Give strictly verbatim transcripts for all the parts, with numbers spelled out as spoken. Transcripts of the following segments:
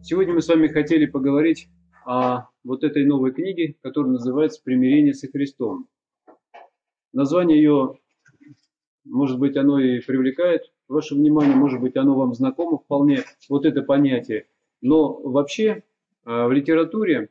Сегодня мы с вами хотели поговорить о вот этой новой книге, которая называется «Примирение со Христом». Название ее, может быть, оно и привлекает ваше внимание, может быть, оно вам знакомо вполне, вот это понятие. Но вообще в литературе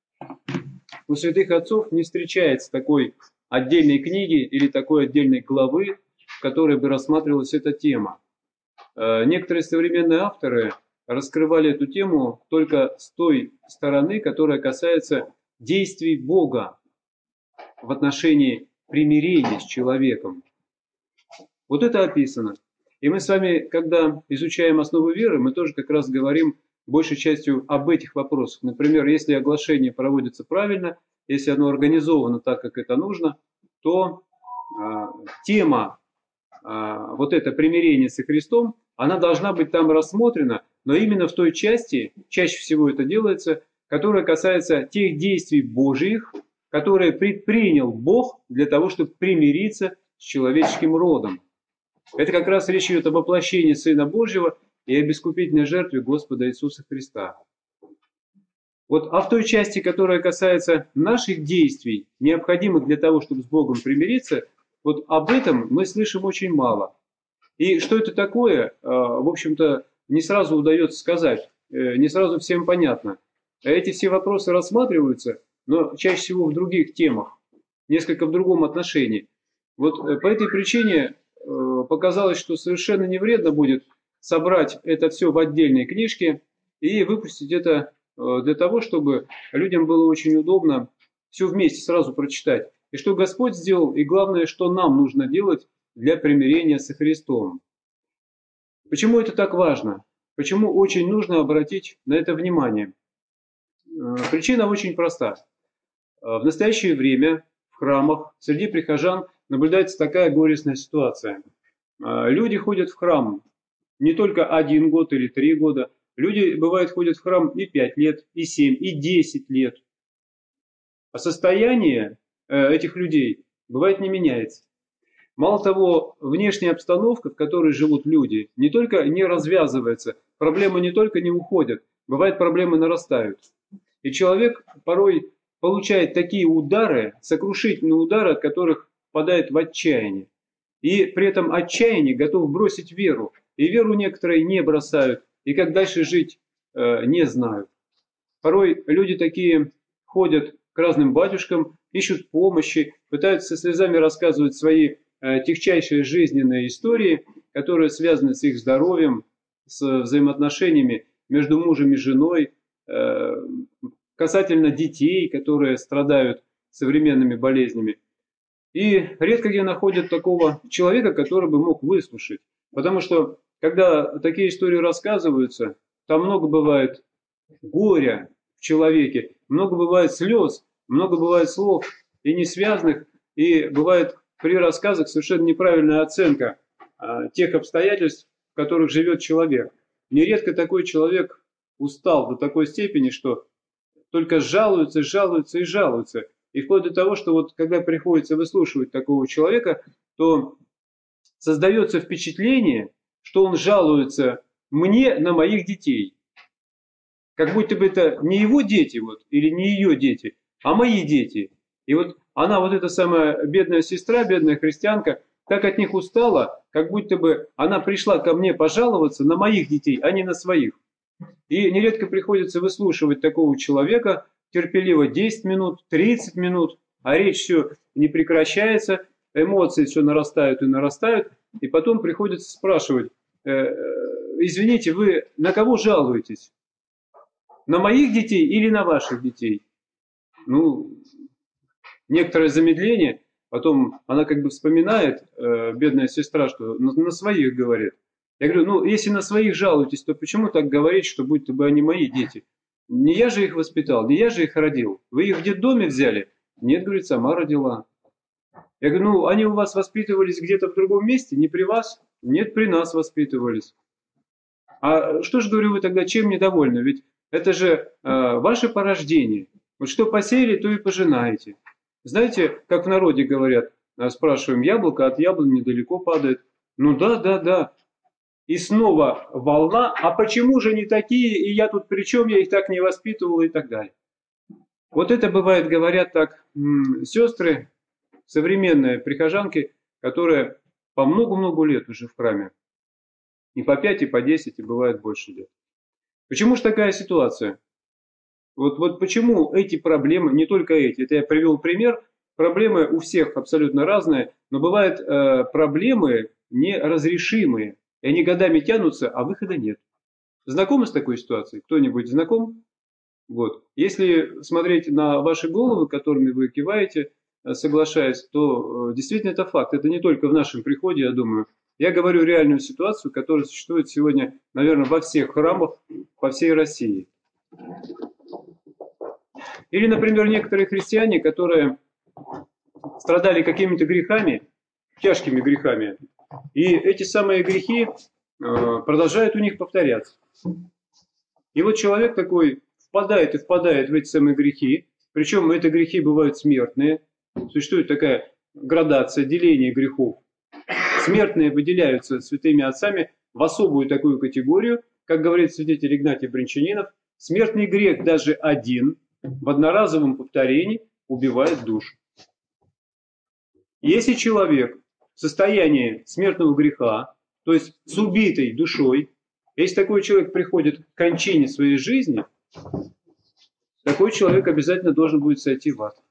у святых отцов не встречается такой отдельной книги или такой отдельной главы, в которой бы рассматривалась эта тема. Некоторые современные авторы раскрывали эту тему только с той стороны, которая касается действий Бога в отношении примирения с человеком. Вот это описано. И мы с вами, когда изучаем основы веры, мы тоже как раз говорим большей частью об этих вопросах. Например, если оглашение проводится правильно, если оно организовано так, как это нужно, то э, тема э, вот это примирение со Христом, она должна быть там рассмотрена, но именно в той части, чаще всего это делается, которая касается тех действий Божьих, которые предпринял Бог для того, чтобы примириться с человеческим родом. Это как раз речь идет об воплощении Сына Божьего и об искупительной жертве Господа Иисуса Христа. Вот, а в той части, которая касается наших действий, необходимых для того, чтобы с Богом примириться, вот об этом мы слышим очень мало. И что это такое, в общем-то, не сразу удается сказать, не сразу всем понятно. Эти все вопросы рассматриваются, но чаще всего в других темах, несколько в другом отношении. Вот по этой причине показалось, что совершенно не вредно будет собрать это все в отдельной книжке и выпустить это для того, чтобы людям было очень удобно все вместе сразу прочитать. И что Господь сделал, и главное, что нам нужно делать для примирения со Христом. Почему это так важно? Почему очень нужно обратить на это внимание? Причина очень проста. В настоящее время в храмах среди прихожан наблюдается такая горестная ситуация. Люди ходят в храм не только один год или три года. Люди, бывает, ходят в храм и пять лет, и семь, и десять лет. А состояние этих людей, бывает, не меняется. Мало того, внешняя обстановка, в которой живут люди, не только не развязывается, проблемы не только не уходят, бывает, проблемы нарастают. И человек порой получает такие удары, сокрушительные удары, от которых впадает в отчаяние. И при этом отчаяние готов бросить веру. И веру некоторые не бросают, и как дальше жить э, не знают. Порой люди такие ходят к разным батюшкам, ищут помощи, пытаются со слезами рассказывать свои э, тягчайшие жизненные истории, которые связаны с их здоровьем, с взаимоотношениями между мужем и женой, э, касательно детей, которые страдают современными болезнями. И редко где находят такого человека, который бы мог выслушать. Потому что, когда такие истории рассказываются, там много бывает горя в человеке, много бывает слез, много бывает слов и несвязанных, и бывает при рассказах совершенно неправильная оценка а, тех обстоятельств, в которых живет человек. Нередко такой человек устал до такой степени, что только жалуется, жалуется и жалуется. И вплоть до того, что вот когда приходится выслушивать такого человека, то создается впечатление, что он жалуется мне на моих детей. Как будто бы это не его дети вот, или не ее дети, а мои дети. И вот она, вот эта самая бедная сестра, бедная христианка, так от них устала, как будто бы она пришла ко мне пожаловаться на моих детей, а не на своих. И нередко приходится выслушивать такого человека терпеливо десять минут, тридцать минут, а речь все не прекращается, эмоции все нарастают и нарастают, и потом приходится спрашивать, э, извините, вы на кого жалуетесь? На моих детей или на ваших детей? Ну, некоторое замедление, потом она как бы вспоминает, э, бедная сестра, что на, на своих говорит. Я говорю, ну, если на своих жалуетесь, то почему так говорить, что будто бы они мои дети? Не я же их воспитал, не я же их родил. Вы их в детдоме взяли? Нет, говорит, сама родила. Я говорю, ну, они у вас воспитывались где-то в другом месте, не при вас? Нет, при нас воспитывались. А что же, говорю, вы тогда чем недовольны? Ведь это же э, ваше порождение. Вот что посеяли, то и пожинаете. Знаете, как в народе говорят, спрашиваем, яблоко от яблони недалеко падает. Ну да, да, да. и снова волна, а почему же не такие, и я тут при чем, я их так не воспитывал и так далее. Вот это бывает, говорят так, сестры, современные прихожанки, которые по много-много лет уже в храме. И по пять, и по десять, и бывает больше лет. Почему же такая ситуация? Вот, вот почему эти проблемы, не только эти, это я привел пример, проблемы у всех абсолютно разные, но бывают э, проблемы неразрешимые, и они годами тянутся, а выхода нет. Знакомы с такой ситуацией? Кто-нибудь знаком? Вот. Если смотреть на ваши головы, которыми вы киваете, соглашаясь, то э, действительно это факт. Это не только в нашем приходе, я думаю. Я говорю реальную ситуацию, которая существует сегодня, наверное, во всех храмах по всей России. Или, например, некоторые христиане, которые страдали какими-то грехами, тяжкими грехами, и эти самые грехи э, продолжают у них повторяться. И вот человек такой впадает и впадает в эти самые грехи, причем эти грехи бывают смертные, существует такая градация, деление грехов. Смертные выделяются святыми отцами в особую такую категорию, как говорит святитель Игнатий Брянчанинов, смертный грех даже один в одноразовом повторении убивает душу. Если человек в состоянии смертного греха, то есть с убитой душой, если такой человек приходит к кончине своей жизни, такой человек обязательно должен будет сойти в ад.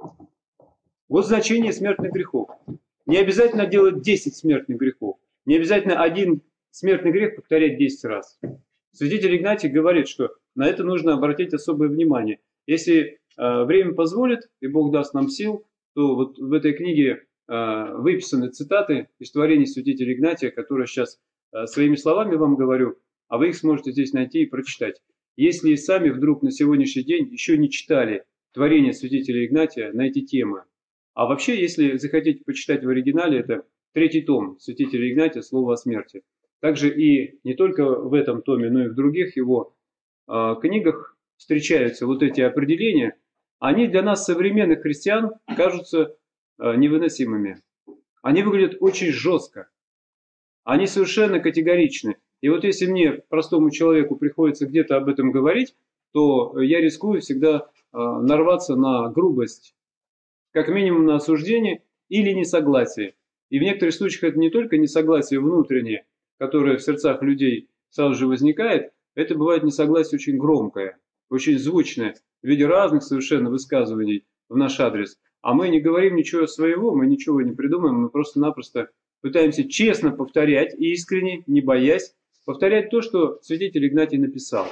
Вот значение смертных грехов. Не обязательно делать десять смертных грехов. Не обязательно один смертный грех повторять десять раз. Святитель Игнатий говорит, что на это нужно обратить особое внимание. Если э, время позволит, и Бог даст нам сил, то вот в этой книге э, выписаны цитаты из творений святителя Игнатия, которые сейчас э, своими словами вам говорю, а вы их сможете здесь найти и прочитать. Если сами вдруг на сегодняшний день еще не читали творения святителя Игнатия на эти темы, а вообще, если захотите почитать в оригинале, это третий том святителя Игнатия «Слово о смерти». Также и не только в этом томе, но и в других его э, книгах встречаются вот эти определения. Они для нас, современных христиан, кажутся э, невыносимыми. Они выглядят очень жестко. Они совершенно категоричны. И вот если мне, простому человеку, приходится где-то об этом говорить, то я рискую всегда э, нарваться на грубость, как минимум на осуждение или несогласие. И в некоторых случаях это не только несогласие внутреннее, которое в сердцах людей сразу же возникает, это бывает несогласие очень громкое, очень звучное, в виде разных совершенно высказываний в наш адрес. А мы не говорим ничего своего, мы ничего не придумаем, мы просто-напросто пытаемся честно повторять, искренне, не боясь, повторять то, что святитель Игнатий написал.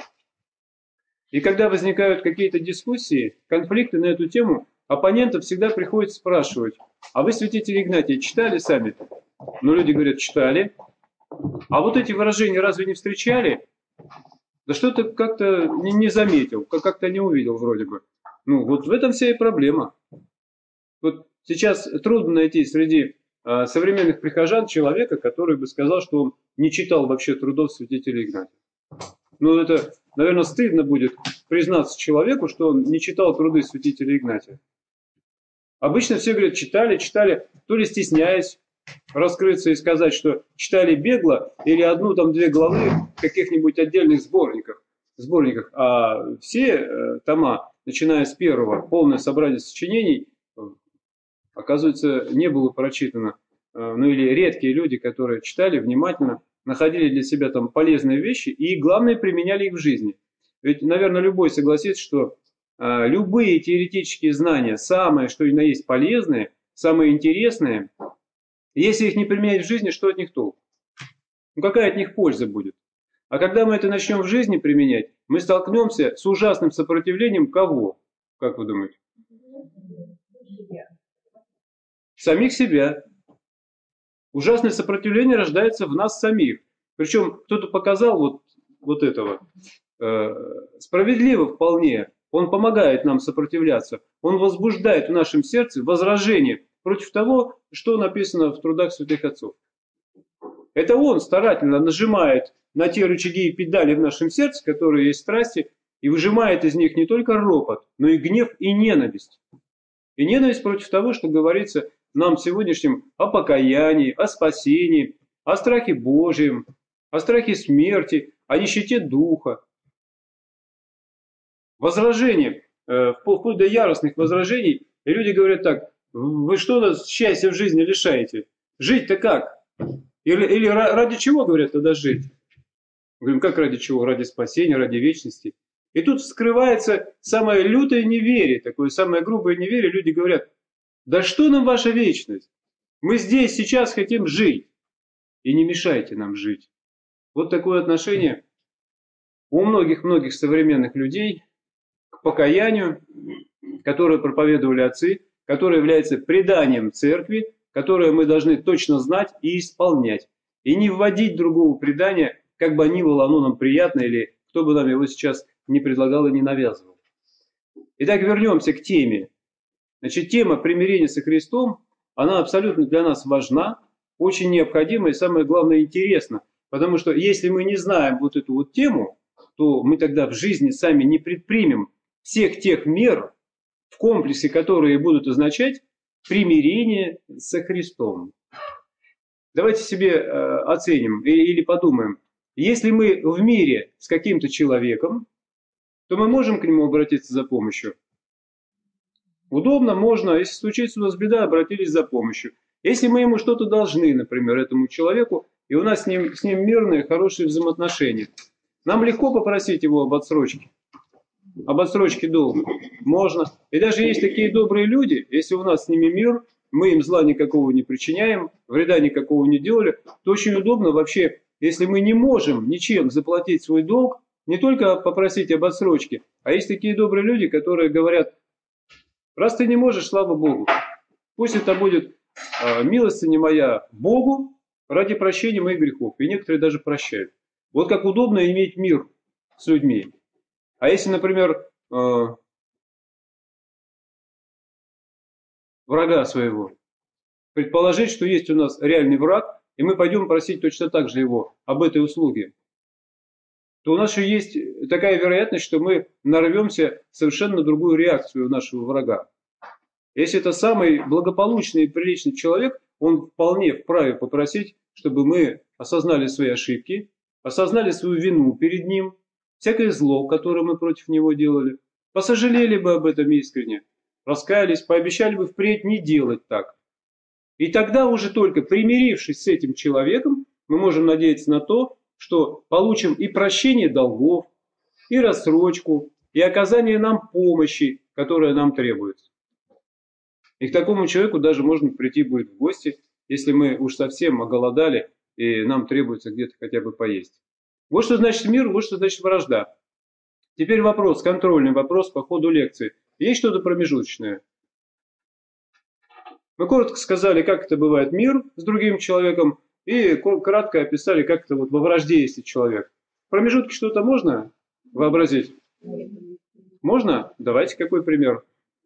И когда возникают какие-то дискуссии, конфликты на эту тему, оппонентов всегда приходится спрашивать: а вы, святитель Игнатий, читали сами? Ну, люди говорят, читали. А вот эти выражения разве не встречали? Да что-то как-то не, не заметил, как-то не увидел вроде бы. Ну, вот в этом вся и проблема. Вот сейчас трудно найти среди э, современных прихожан человека, который бы сказал, что он не читал вообще трудов святителя Игнатия. Ну, это, наверное, стыдно будет признаться человеку, что он не читал труды святителя Игнатия. Обычно все говорят, читали, читали, то ли стесняясь раскрыться и сказать, что читали бегло или одну-две главы в каких-нибудь отдельных сборниках. сборниках. А все э, тома, начиная с первого, полное собрание сочинений, оказывается, не было прочитано. Э, ну или редкие люди, которые читали внимательно, находили для себя там полезные вещи и, главное, применяли их в жизни. Ведь, наверное, любой согласится, что э, любые теоретические знания, самое, что и на есть полезные, самые интересные, если их не применять в жизни, что от них толк? Ну какая от них польза будет? А когда мы это начнем в жизни применять, мы столкнемся с ужасным сопротивлением кого? Как вы думаете? Самих себя. Ужасное сопротивление рождается в нас самих. Причем кто-то показал вот, вот этого. Э, справедливо вполне. Он помогает нам сопротивляться. Он возбуждает в нашем сердце возражение против того, что написано в трудах святых отцов. Это он старательно нажимает на те рычаги и педали в нашем сердце, которые есть страсти, и выжимает из них не только ропот, но и гнев и ненависть. И ненависть против того, что говорится нам сегодняшним о покаянии, о спасении, о страхе Божьем, о страхе смерти, о нищете духа. Возражения, э, вплоть до яростных возражений, и люди говорят так: вы что нас счастья в жизни лишаете? Жить-то как? Или, или ради чего, говорят, тогда жить? Мы говорим, как ради чего? Ради спасения, ради вечности. И тут скрывается самое лютое неверие, такое самое грубое неверие. Люди говорят: да что нам ваша вечность? Мы здесь сейчас хотим жить. И не мешайте нам жить. Вот такое отношение у многих-многих современных людей к покаянию, которое проповедовали отцы, которое является преданием церкви, которое мы должны точно знать и исполнять. И не вводить другого предания, как бы ни было оно нам приятно, или кто бы нам его сейчас не предлагал и не навязывал. Итак, вернемся к теме. Значит, тема примирения со Христом, она абсолютно для нас важна, очень необходима и, самое главное, интересна. Потому что если мы не знаем вот эту вот тему, то мы тогда в жизни сами не предпримем всех тех мер в комплексе, которые будут означать примирение со Христом. Давайте себе э, оценим или, или подумаем. Если мы в мире с каким-то человеком, то мы можем к нему обратиться за помощью. Удобно, можно. Если случится у нас беда, обратились за помощью. Если мы ему что-то должны, например, этому человеку, и у нас с ним, с ним мирные, хорошие взаимоотношения, нам легко попросить его об отсрочке. Об отсрочке долга. Можно. И даже есть такие добрые люди, если у нас с ними мир, мы им зла никакого не причиняем, вреда никакого не делали, то очень удобно вообще, если мы не можем ничем заплатить свой долг, не только попросить об отсрочке, а есть такие добрые люди, которые говорят: раз ты не можешь, слава Богу, пусть это будет э, милостыня моя Богу ради прощения моих грехов. И некоторые даже прощают. Вот как удобно иметь мир с людьми. А если, например, э, врага своего, предположить, что есть у нас реальный враг, и мы пойдем просить точно так же его об этой услуге, то у нас еще есть такая вероятность, что мы нарвемся совершенно на другую реакцию нашего врага. Если это самый благополучный и приличный человек, он вполне вправе попросить, чтобы мы осознали свои ошибки, осознали свою вину перед ним, всякое зло, которое мы против него делали, посожалели бы об этом искренне, раскаялись, пообещали бы впредь не делать так. И тогда уже только примирившись с этим человеком, мы можем надеяться на то, что получим и прощение долгов, и рассрочку, и оказание нам помощи, которая нам требуется. И к такому человеку даже можно прийти будет в гости, если мы уж совсем оголодали, и нам требуется где-то хотя бы поесть. Вот что значит мир, вот что значит вражда. Теперь вопрос, контрольный вопрос по ходу лекции. Есть что-то промежуточное? Мы коротко сказали, как это бывает мир с другим человеком, и кратко описали, как это вот во вражде есть человек. В промежутке что-то можно вообразить? Можно? Давайте какой пример?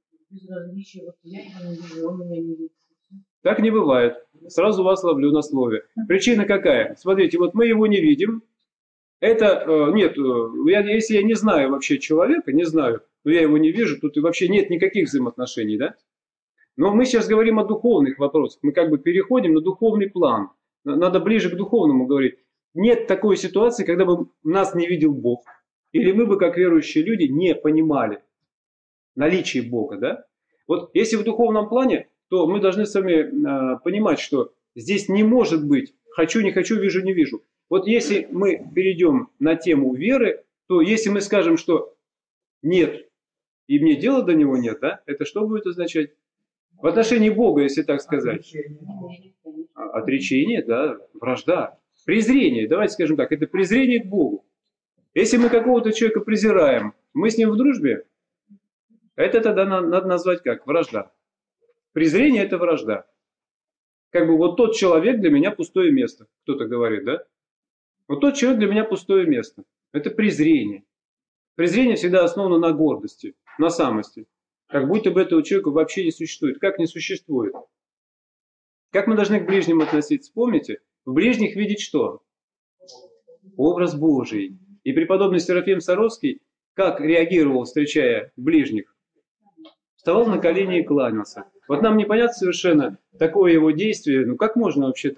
Так не бывает. Сразу вас ловлю на слове. Причина какая? Смотрите, вот мы его не видим. Это, нет, я, если я не знаю вообще человека, не знаю, но я его не вижу, тут и вообще нет никаких взаимоотношений, да? Но мы сейчас говорим о духовных вопросах. Мы как бы переходим на духовный план. Надо ближе к духовному говорить. Нет такой ситуации, когда бы нас не видел Бог. Или мы бы, как верующие люди, не понимали наличие Бога, да? Вот если в духовном плане, то мы должны с вами э, понимать, что здесь не может быть «хочу, не хочу, вижу, не вижу». Вот если мы перейдем на тему веры, то если мы скажем, что нет, и мне дела до него нет, да, это что будет означать? В отношении Бога, если так сказать. Отречение, Отречение, да, вражда. Презрение, давайте скажем так, это презрение к Богу. Если мы какого-то человека презираем, мы с ним в дружбе, это тогда надо назвать как? Вражда. Презрение – это вражда. Как бы вот тот человек для меня пустое место, кто-то говорит, да? Вот тот человек для меня пустое место. Это презрение. Презрение всегда основано на гордости, на самости. Как будто бы этого человека вообще не существует. Как не существует? Как мы должны к ближним относиться? Помните? В ближних видеть что? Образ Божий. И преподобный Серафим Саровский как реагировал, встречая ближних? Вставал на колени и кланялся. Вот нам непонятно совершенно такое его действие. Ну как можно вообще так?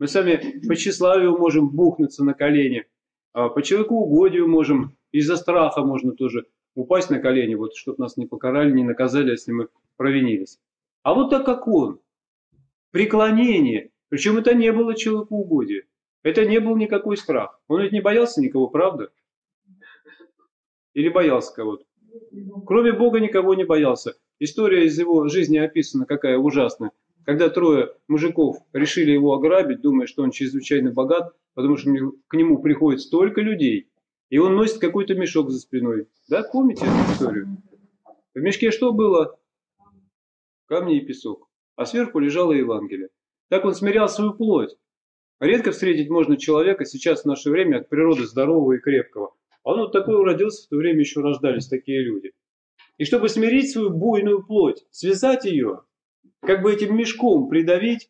Мы сами по тщеславию можем бухнуться на колени, а по человекоугодию можем, из-за страха можно тоже упасть на колени, вот, чтобы нас не покарали, не наказали, если мы провинились. А вот так как он, преклонение, причем это не было человекоугодие, это не был никакой страх. Он ведь не боялся никого, правда? Или боялся кого-то? Кроме Бога никого не боялся. История из его жизни описана какая ужасная. Когда трое мужиков решили его ограбить, думая, что он чрезвычайно богат, потому что к нему приходит столько людей, и он носит какой-то мешок за спиной. Да, помните эту историю? В мешке что было? Камни и песок. А сверху лежало Евангелие. Так он смирял свою плоть. Редко встретить можно человека сейчас в наше время от природы здорового и крепкого. А он вот такой уродился, в то время еще рождались такие люди. И чтобы смирить свою буйную плоть, связать ее, как бы этим мешком придавить,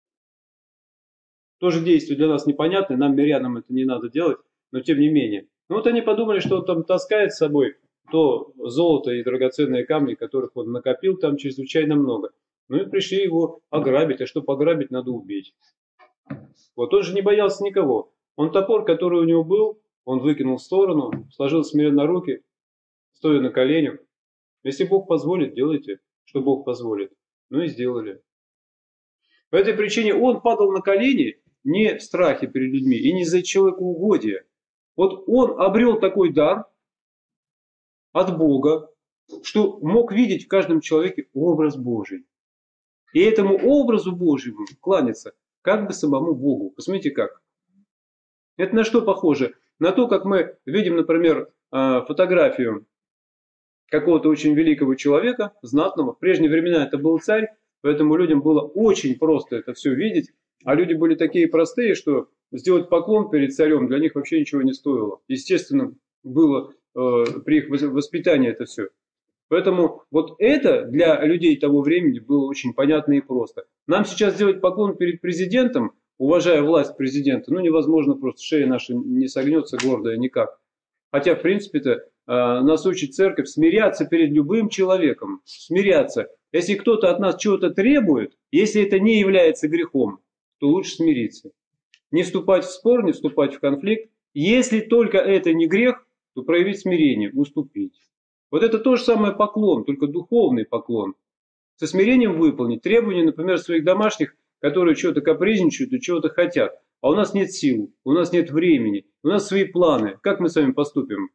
тоже действие для нас непонятное, нам, мирянам, это не надо делать, но тем не менее. Ну вот они подумали, что он там таскает с собой то золото и драгоценные камни, которых он накопил там чрезвычайно много. Ну и пришли его ограбить, а чтобы ограбить, надо убить. Вот он же не боялся никого. Он топор, который у него был, он выкинул в сторону, сложил смиренно руки, стоя на коленях. Если Бог позволит, делайте, что Бог позволит. Ну и сделали. По этой причине он падал на колени не в страхе перед людьми и не из-за человекоугодия. Вот он обрел такой дар от Бога, что мог видеть в каждом человеке образ Божий. И этому образу Божьему кланяться как бы самому Богу. Посмотрите как. Это на что похоже? На то, как мы видим, например, фотографию какого-то очень великого человека, знатного. В прежние времена это был царь, поэтому людям было очень просто это все видеть. А люди были такие простые, что сделать поклон перед царем для них вообще ничего не стоило. Естественно, было э, при их воспитании это все. Поэтому вот это для людей того времени было очень понятно и просто. Нам сейчас сделать поклон перед президентом, уважая власть президента, ну невозможно просто, шея наша не согнется гордая никак. Хотя, в принципе-то, э, нас учит церковь смиряться перед любым человеком. Смиряться. Если кто-то от нас чего-то требует, если это не является грехом, то лучше смириться. Не вступать в спор, не вступать в конфликт. Если только это не грех, то проявить смирение, уступить. Вот это то же самое поклон, только духовный поклон. Со смирением выполнить требования, например, своих домашних, которые чего-то капризничают и чего-то хотят. А у нас нет сил, у нас нет времени, у нас свои планы. Как мы с вами поступим?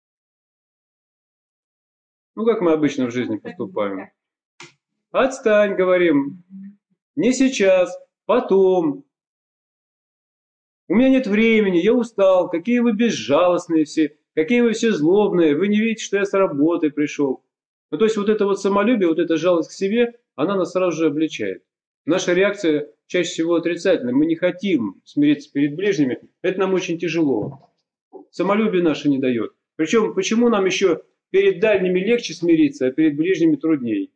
Ну, как мы обычно в жизни поступаем? Отстань, говорим. Не сейчас, потом. У меня нет времени, я устал. Какие вы безжалостные все, какие вы все злобные. Вы не видите, что я с работы пришел. Ну, то есть вот это вот самолюбие, вот эта жалость к себе, она нас сразу же обличает. Наша реакция чаще всего отрицательная. Мы не хотим смириться перед ближними. Это нам очень тяжело. Самолюбие наше не дает. Причем, почему нам еще перед дальними легче смириться, а перед ближними труднее?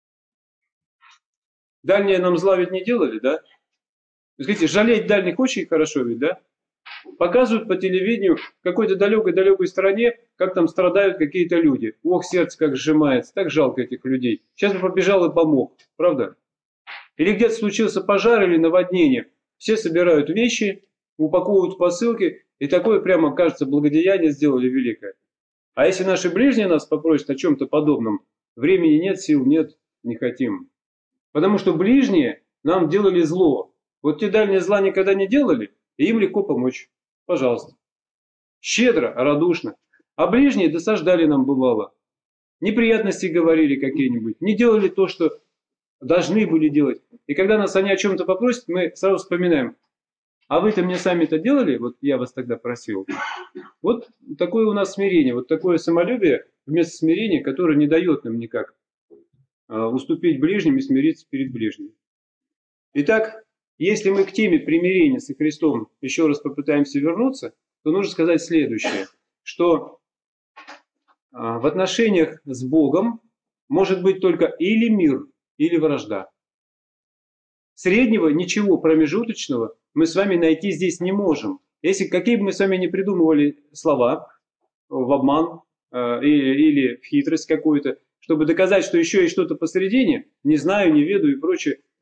Дальние нам зла ведь не делали, да? Смотрите, жалеть дальних очень хорошо ведь, да? Показывают по телевидению в какой-то далекой-далекой стране, как там страдают какие-то люди. Ох, сердце как сжимается, так жалко этих людей. Сейчас бы побежал и помог, правда? Или где-то случился пожар или наводнение. Все собирают вещи, упаковывают в посылки, и такое прямо, кажется, благодеяние сделали великое. А если наши ближние нас попросят о чем-то подобном, времени нет, сил нет, не хотим. Потому что ближние нам делали зло. Вот те дальние зла никогда не делали, и им легко помочь. Пожалуйста. Щедро, радушно. А ближние досаждали нам бывало. Неприятности говорили какие-нибудь, не делали то, что должны были делать. И когда нас они о чем-то попросят, мы сразу вспоминаем. А вы-то мне сами-то делали? Вот я вас тогда просил. Вот такое у нас смирение, вот такое самолюбие вместо смирения, которое не дает нам никак уступить ближним и смириться перед ближним. Итак, если мы к теме примирения со Христом еще раз попытаемся вернуться, то нужно сказать следующее, что в отношениях с Богом может быть только или мир, или вражда. Среднего, ничего промежуточного мы с вами найти здесь не можем. Если какие бы мы с вами не придумывали слова в обман э, или, или в хитрость какую-то, чтобы доказать, что еще есть что-то посередине, не знаю, не ведаю и прочее,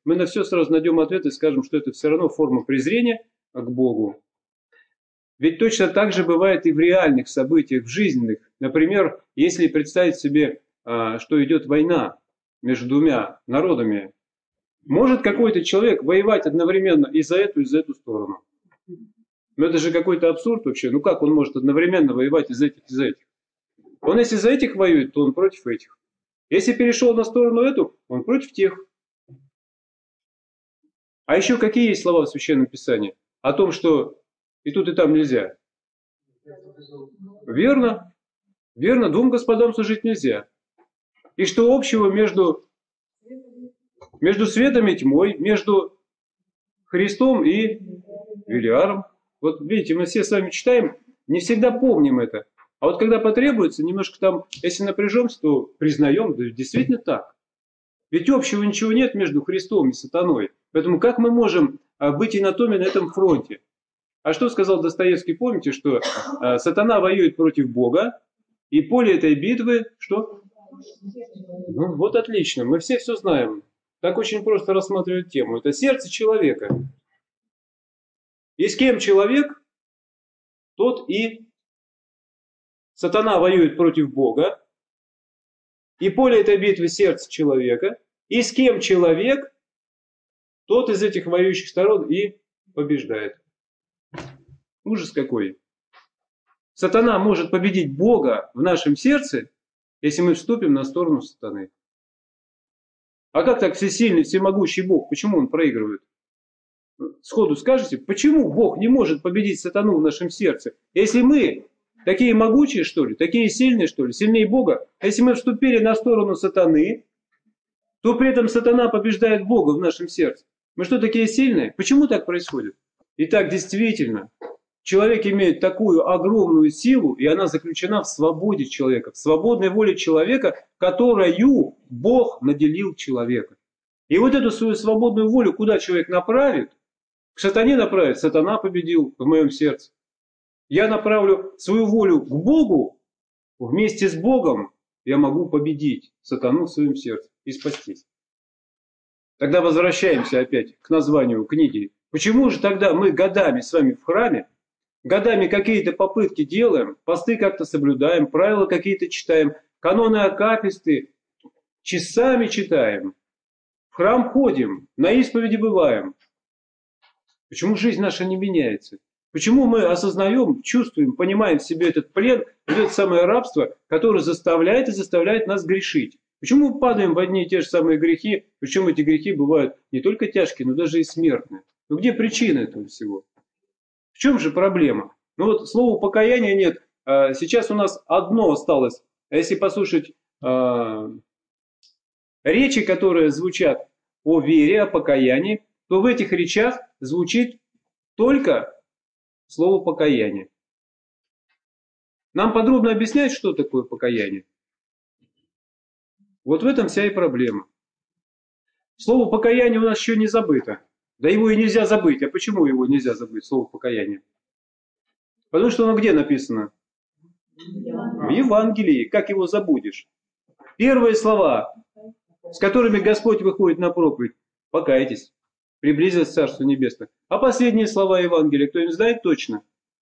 мы на все сразу найдем ответ и скажем, что это все равно форма презрения к Богу. Ведь точно так же бывает и в реальных событиях, в жизненных. Например, если представить себе, что идет война между двумя народами, может какой-то человек воевать одновременно и за эту, и за эту сторону? Ну это же какой-то абсурд вообще. Ну как он может одновременно воевать и за этих, и за этих? Он если за этих воюет, то он против этих. Если перешел на сторону эту, он против тех. А еще какие есть слова в Священном Писании? О том, что и тут, и там нельзя. Верно. Верно, двум господам служить нельзя. И что общего между, между светом и тьмой, между Христом и Велиаром? Вот видите, мы все с вами читаем, не всегда помним это. А вот когда потребуется, немножко там, если напряжемся, то признаем, да действительно так. Ведь общего ничего нет между Христом и сатаной. Поэтому как мы можем быть и на том, и на этом фронте? А что сказал Достоевский? Помните, что э, сатана воюет против Бога, и поле этой битвы, что? Ну, вот отлично, мы все все знаем. Так очень просто рассматривать тему. Это сердце человека. И с кем человек, тот и сатана воюет против Бога, и поле этой битвы сердце человека, и с кем человек, тот из этих воюющих сторон и побеждает. Ужас какой. Сатана может победить Бога в нашем сердце, если мы вступим на сторону сатаны. А как так всесильный, всемогущий Бог? Почему он проигрывает? Сходу скажете, почему Бог не может победить сатану в нашем сердце? Если мы такие могучие, что ли, такие сильные, что ли, сильнее Бога, если мы вступили на сторону сатаны, то при этом сатана побеждает Бога в нашем сердце. Мы что, такие сильные? Почему так происходит? Итак, действительно, человек имеет такую огромную силу, и она заключена в свободе человека, в свободной воле человека, которую Бог наделил человека. И вот эту свою свободную волю куда человек направит? К сатане направит, сатана победил в моем сердце. Я направлю свою волю к Богу, вместе с Богом я могу победить сатану в своем сердце и спастись. Тогда возвращаемся опять к названию книги. Почему же тогда мы годами с вами в храме, годами какие-то попытки делаем, посты как-то соблюдаем, правила какие-то читаем, каноны акафисты часами читаем, в храм ходим, на исповеди бываем. Почему жизнь наша не меняется? Почему мы осознаем, чувствуем, понимаем в себе этот плен, это самое рабство, которое заставляет и заставляет нас грешить? Почему мы падаем в одни и те же самые грехи, причем эти грехи бывают не только тяжкие, но даже и смертные? Ну где причина этого всего? В чем же проблема? Ну вот слова покаяния нет. Сейчас у нас одно осталось. А если послушать э, речи, которые звучат о вере, о покаянии, то в этих речах звучит только слово покаяние. Нам подробно объяснять, что такое покаяние. Вот в этом вся и проблема. Слово покаяние у нас еще не забыто. Да его и нельзя забыть. А почему его нельзя забыть, слово покаяние? Потому что оно где написано? В Евангелии. Как его забудешь? Первые слова, с которыми Господь выходит на проповедь. Покайтесь. Приблизилось Царство Небесное. А последние слова Евангелия, кто-нибудь знает точно?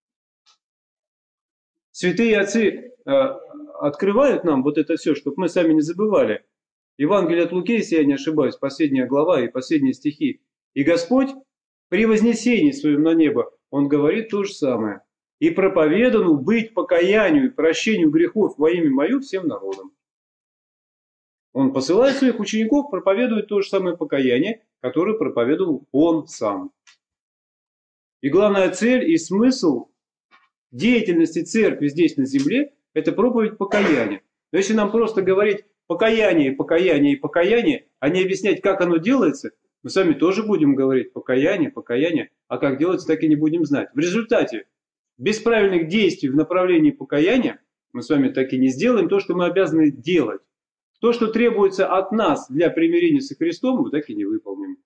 Святые отцы э, открывают нам вот это все, чтобы мы сами не забывали. Евангелие от Луки, если я не ошибаюсь, последняя глава и последние стихи. И Господь при вознесении своем на небо, Он говорит то же самое. И проповедану быть покаянию и прощению грехов во имя Мое всем народам. Он посылает своих учеников, проповедует то же самое покаяние, которое проповедовал Он сам. И главная цель и смысл деятельности церкви здесь на земле – это проповедь покаяния. Но если нам просто говорить покаяние, покаяние и покаяние, а не объяснять, как оно делается, мы с вами тоже будем говорить покаяние, покаяние, а как делается, так и не будем знать. В результате без правильных действий в направлении покаяния мы с вами так и не сделаем то, что мы обязаны делать. То, что требуется от нас для примирения со Христом, мы так и не выполним.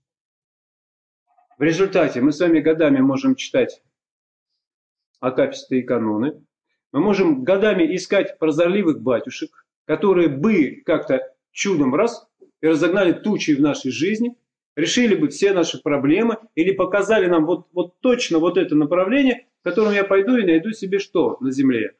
В результате мы с вами годами можем читать акафисты и каноны. Мы можем годами искать прозорливых батюшек, которые бы как-то чудом раз и разогнали тучи в нашей жизни, решили бы все наши проблемы или показали нам вот, вот точно вот это направление, в котором я пойду и найду себе что на земле?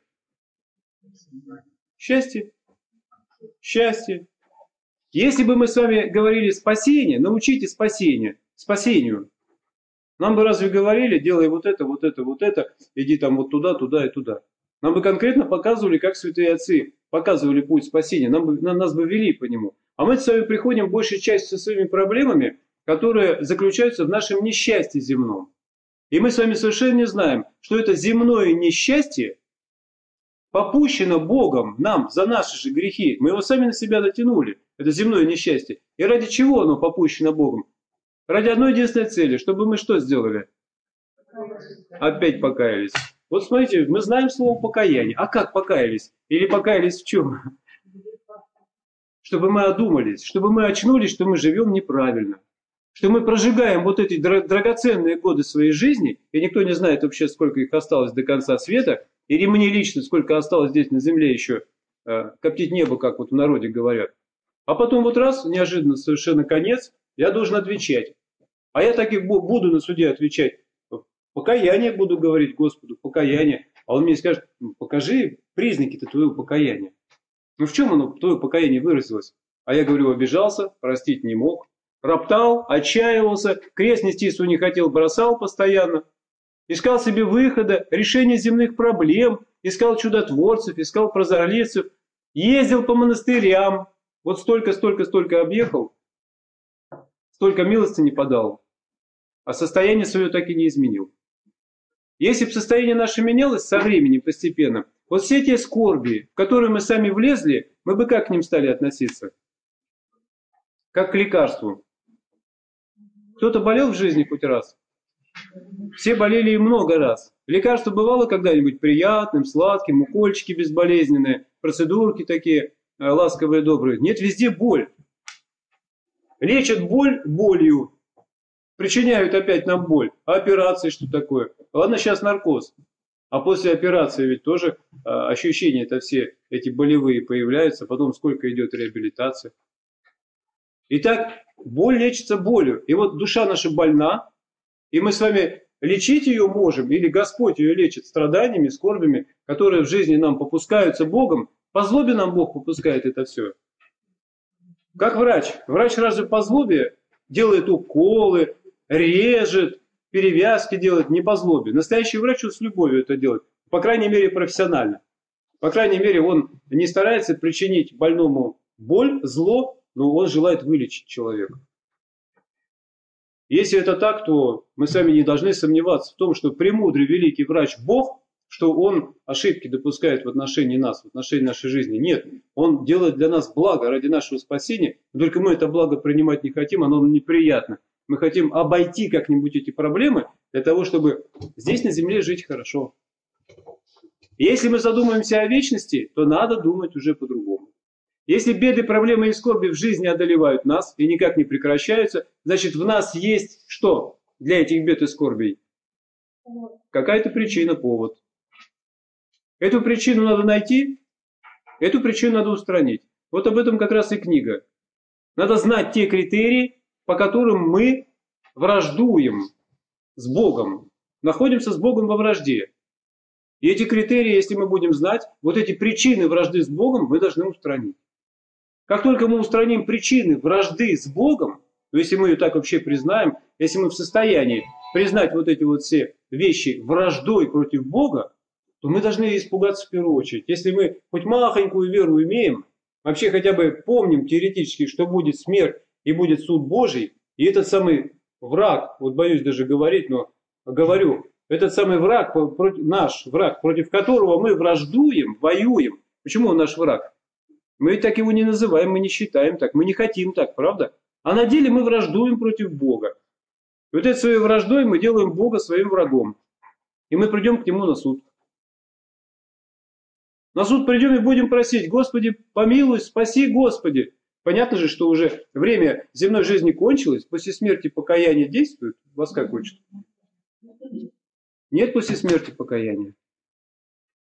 Счастье. Счастье. Если бы мы с вами говорили спасение, научите спасение, спасению. Нам бы разве говорили, делай вот это, вот это, вот это, иди там вот туда, туда и туда. Нам бы конкретно показывали, как святые отцы показывали путь спасения, нам бы, на, нас бы вели по нему. А мы с вами приходим большей частью со своими проблемами, которые заключаются в нашем несчастье земном. И мы с вами совершенно не знаем, что это земное несчастье попущено Богом нам за наши же грехи. Мы его сами на себя натянули, это земное несчастье. И ради чего оно попущено Богом? Ради одной единственной цели, чтобы мы что сделали? Опять покаялись. Вот смотрите, мы знаем слово покаяние. А как покаялись? Или покаялись в чем? Чтобы мы одумались, чтобы мы очнулись, что мы живем неправильно. Что мы прожигаем вот эти драгоценные годы своей жизни, и никто не знает вообще, сколько их осталось до конца света, или мне лично, сколько осталось здесь на земле еще э, коптить небо, как вот в народе говорят. А потом вот раз, неожиданно совершенно конец, я должен отвечать. А я так и буду на суде отвечать. Покаяние буду говорить Господу, покаяние. А он мне скажет, ну, покажи признаки-то твоего покаяния. Ну в чем оно, твое покаяние выразилось? А я говорю, обижался, простить не мог, роптал, отчаивался, крест нести Иисусу не хотел, бросал постоянно. Искал себе выхода, решения земных проблем, искал чудотворцев, искал прозорливцев, ездил по монастырям. Вот столько, столько, столько объехал, столько милости не подал, а состояние свое так и не изменил. Если бы состояние наше менялось со временем постепенно, вот все те скорби, в которые мы сами влезли, мы бы как к ним стали относиться? Как к лекарству. Кто-то болел в жизни хоть раз? Все болели и много раз. Лекарство бывало когда-нибудь приятным, сладким, укольчики безболезненные, процедурки такие ласковые, добрые. Нет, везде боль. Лечат боль болью. Причиняют опять нам боль. А операции что такое? Ладно, сейчас наркоз. А после операции ведь тоже а, ощущения-то все эти болевые появляются. Потом сколько идет реабилитация. Итак, боль лечится болью. И вот душа наша больна. И мы с вами лечить ее можем. Или Господь ее лечит страданиями, скорбями, которые в жизни нам попускаются Богом. По злобе нам Бог попускает это все. Как врач. Врач разве по злобе делает уколы, режет, перевязки делает, не по злобе. Настоящий врач с любовью это делает. По крайней мере, профессионально. По крайней мере, он не старается причинить больному боль, зло, но он желает вылечить человека. Если это так, то мы с вами не должны сомневаться в том, что премудрый великий врач Бог, что он ошибки допускает в отношении нас, в отношении нашей жизни. Нет, он делает для нас благо ради нашего спасения, но только мы это благо принимать не хотим, оно нам неприятно. Мы хотим обойти как-нибудь эти проблемы для того, чтобы здесь на земле жить хорошо. Если мы задумаемся о вечности, то надо думать уже по-другому. Если беды, проблемы и скорби в жизни одолевают нас и никак не прекращаются, значит в нас есть что для этих бед и скорбей? Какая-то причина, повод. Эту причину надо найти, эту причину надо устранить. Вот об этом как раз и книга. Надо знать те критерии, по которым мы враждуем с Богом, находимся с Богом во вражде. И эти критерии, если мы будем знать, вот эти причины вражды с Богом мы должны устранить. Как только мы устраним причины вражды с Богом, то если мы ее так вообще признаем, если мы в состоянии признать вот эти вот все вещи враждой против Бога, то мы должны испугаться в первую очередь. Если мы хоть махонькую веру имеем, вообще хотя бы помним теоретически, что будет смерть и будет суд Божий, и этот самый враг, вот боюсь даже говорить, но говорю, этот самый враг, наш враг, против которого мы враждуем, воюем. Почему он наш враг? Мы ведь так его не называем, мы не считаем так, мы не хотим так, правда? А на деле мы враждуем против Бога. И вот этой своей враждой мы делаем Бога своим врагом. И мы придем к Нему на суд. На суд придем и будем просить: Господи, помилуй, спаси, Господи. Понятно же, что уже время земной жизни кончилось, после смерти покаяние действует. Вас как учат? Нет после смерти покаяния.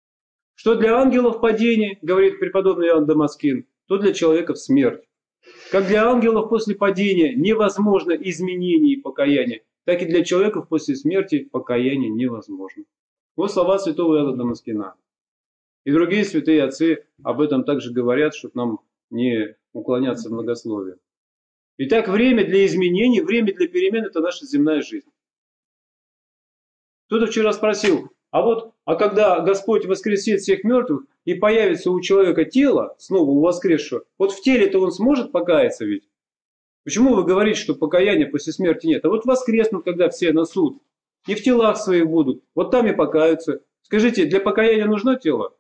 Что для ангелов падение, говорит преподобный Иоанн Дамаскин, то для человека смерть. Как для ангелов после падения невозможно изменение и покаяние, так и для человека после смерти покаяние невозможно. Вот слова святого Иоанна Дамаскина. И другие святые отцы об этом также говорят, чтобы нам не уклоняться в многословие. Итак, время для изменений, время для перемен – это наша земная жизнь. Кто-то вчера спросил, а вот, а когда Господь воскресит всех мертвых и появится у человека тело, снова у воскресшего, вот в теле-то он сможет покаяться ведь? Почему вы говорите, что покаяния после смерти нет? А вот воскреснут, когда все на суд, и в телах своих будут, вот там и покаются. Скажите, для покаяния нужно тело?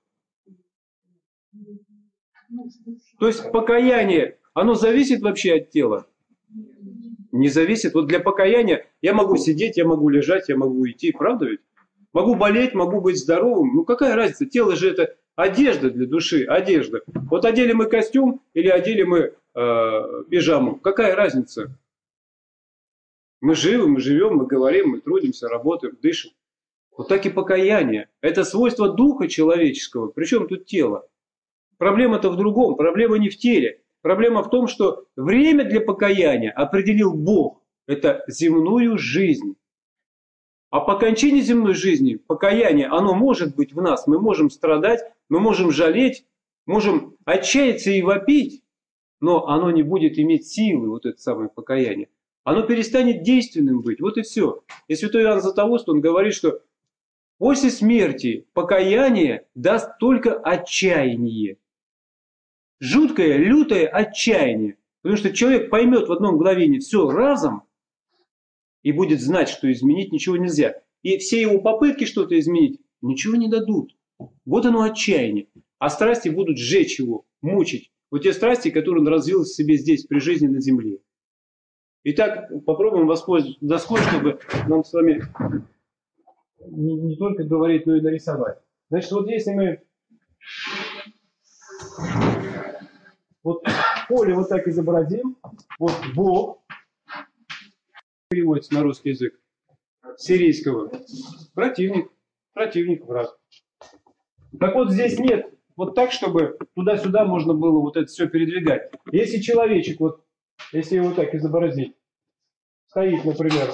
То есть покаяние, оно зависит вообще от тела? Не зависит. Вот для покаяния я могу сидеть, я могу лежать, я могу идти, правда ведь? Могу болеть, могу быть здоровым. Ну какая разница? Тело же это одежда для души, одежда. Вот одели мы костюм или одели мы э, пижаму. Какая разница? Мы живы, мы живем, мы говорим, мы трудимся, работаем, дышим. Вот так и покаяние. Это свойство духа человеческого. Причем тут тело? Проблема-то в другом. Проблема не в теле. Проблема в том, что время для покаяния определил Бог. Это земную жизнь. А по окончании земной жизни покаяние, оно может быть в нас. Мы можем страдать, мы можем жалеть, можем отчаяться и вопить, но оно не будет иметь силы, вот это самое покаяние. Оно перестанет действенным быть. Вот и все. И святой Иоанн Златоуст, он говорит, что после смерти покаяние даст только отчаяние. Жуткое, лютое отчаяние. Потому что человек поймет в одно мгновение все разом и будет знать, что изменить ничего нельзя. И все его попытки что-то изменить ничего не дадут. Вот оно отчаяние. А страсти будут сжечь его, мучить. Вот те страсти, которые он развил в себе здесь, при жизни на земле. Итак, попробуем воспользоваться доской, чтобы нам с вами не, не только говорить, но и нарисовать. Значит, вот если мы вот поле вот так изобразим, вот Бог, переводится на русский язык, сирийского, противник, противник, враг. Так вот здесь нет, вот так, чтобы туда-сюда можно было вот это все передвигать. Если человечек, вот, если его так изобразить, стоит, например,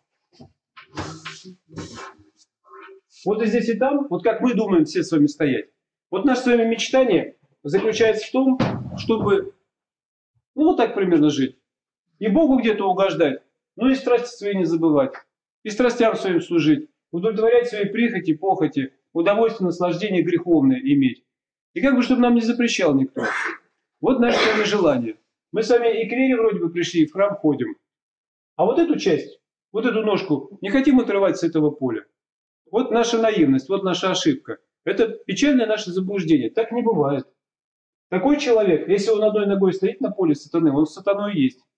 вот и здесь, и там, вот как мы думаем все с вами стоять. Вот наше с вами мечтание заключается в том, чтобы, ну, вот так примерно жить. И Богу где-то угождать, ну и страсти свои не забывать. И страстям своим служить. Удовлетворять свои прихоти, похоти, удовольствие, наслаждение греховное иметь. И как бы, чтобы нам не запрещал никто. Вот наше с вами желание. Мы с вами и к вере вроде бы пришли, и в храм ходим. А вот эту часть, вот эту ножку, не хотим отрывать с этого поля. Вот наша наивность, вот наша ошибка. Это печальное наше заблуждение. Так не бывает. Такой человек, если он одной ногой стоит на поле сатаны, он сатаной и есть.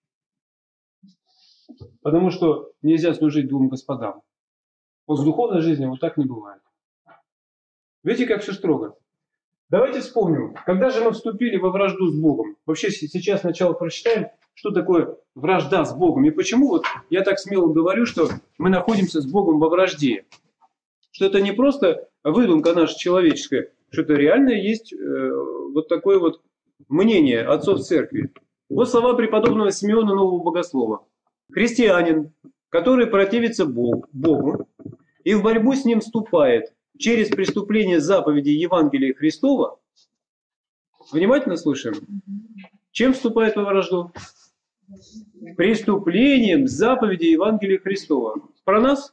Потому что нельзя служить двум господам. Вот с духовной жизнью вот так не бывает. Видите, как все строго? Давайте вспомним, когда же мы вступили во вражду с Богом. Вообще сейчас сначала прочитаем, что такое вражда с Богом. И почему вот я так смело говорю, что мы находимся с Богом во вражде. Что это не просто выдумка наша человеческая, что это реально есть э, вот такое вот мнение отцов церкви. Вот слова преподобного Симеона Нового Богослова. Христианин, который противится Богу, Богу и в борьбу с ним вступает через преступление заповедей Евангелия Христова. Внимательно слушаем. Чем вступает во вражду? Преступлением заповедей Евангелия Христова. Про нас?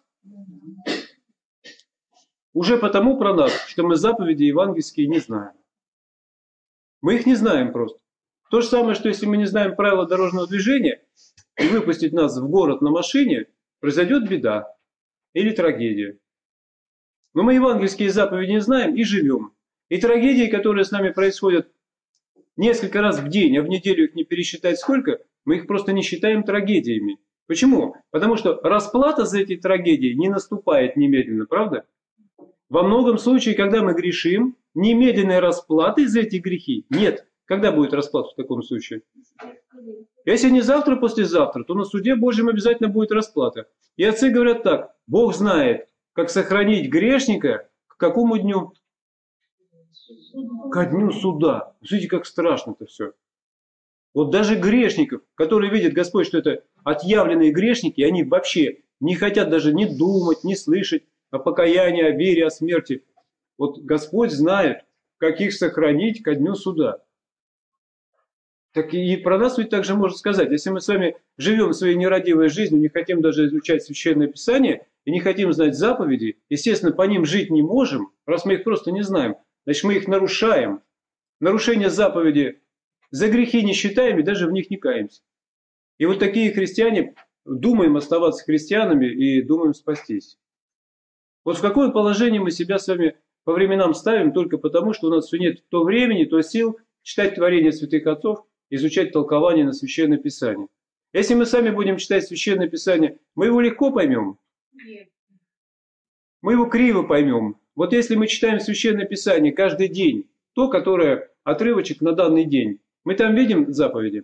Уже потому про нас, что мы заповеди евангельские не знаем. Мы их не знаем просто. То же самое, что если мы не знаем правила дорожного движения, и выпустить нас в город на машине, произойдет беда или трагедия. Но мы евангельские заповеди не знаем и живем. И трагедии, которые с нами происходят несколько раз в день, а в неделю их не пересчитать сколько, мы их просто не считаем трагедиями. Почему? Потому что расплата за эти трагедии не наступает немедленно, правда? Во многом случае, когда мы грешим, немедленной расплаты за эти грехи нет. Когда будет расплата в таком случае? Если не завтра, послезавтра, то на суде Божьем обязательно будет расплата. И отцы говорят так: Бог знает, как сохранить грешника к какому дню? Ко дню суда. Смотрите, как страшно это все. Вот даже грешников, которые видят Господь, что это отъявленные грешники, они вообще не хотят даже ни думать, ни слышать о покаянии, о вере, о смерти. Вот Господь знает, как их сохранить ко дню суда. Так и про нас ведь также можно сказать, если мы с вами живем своей нерадивой жизнью, не хотим даже изучать Священное Писание и не хотим знать заповеди, естественно, по ним жить не можем, раз мы их просто не знаем, значит, мы их нарушаем. Нарушение заповеди за грехи не считаем и даже в них не каемся. И вот такие христиане думаем оставаться христианами и думаем спастись. Вот в какое положение мы себя с вами по временам ставим только потому, что у нас все нет то времени, то сил читать творения святых отцов, изучать толкование на Священное Писание. Если мы сами будем читать Священное Писание, мы его легко поймем. Нет. Мы его криво поймем. Вот если мы читаем Священное Писание каждый день, то, которое отрывочек на данный день, мы там видим заповеди.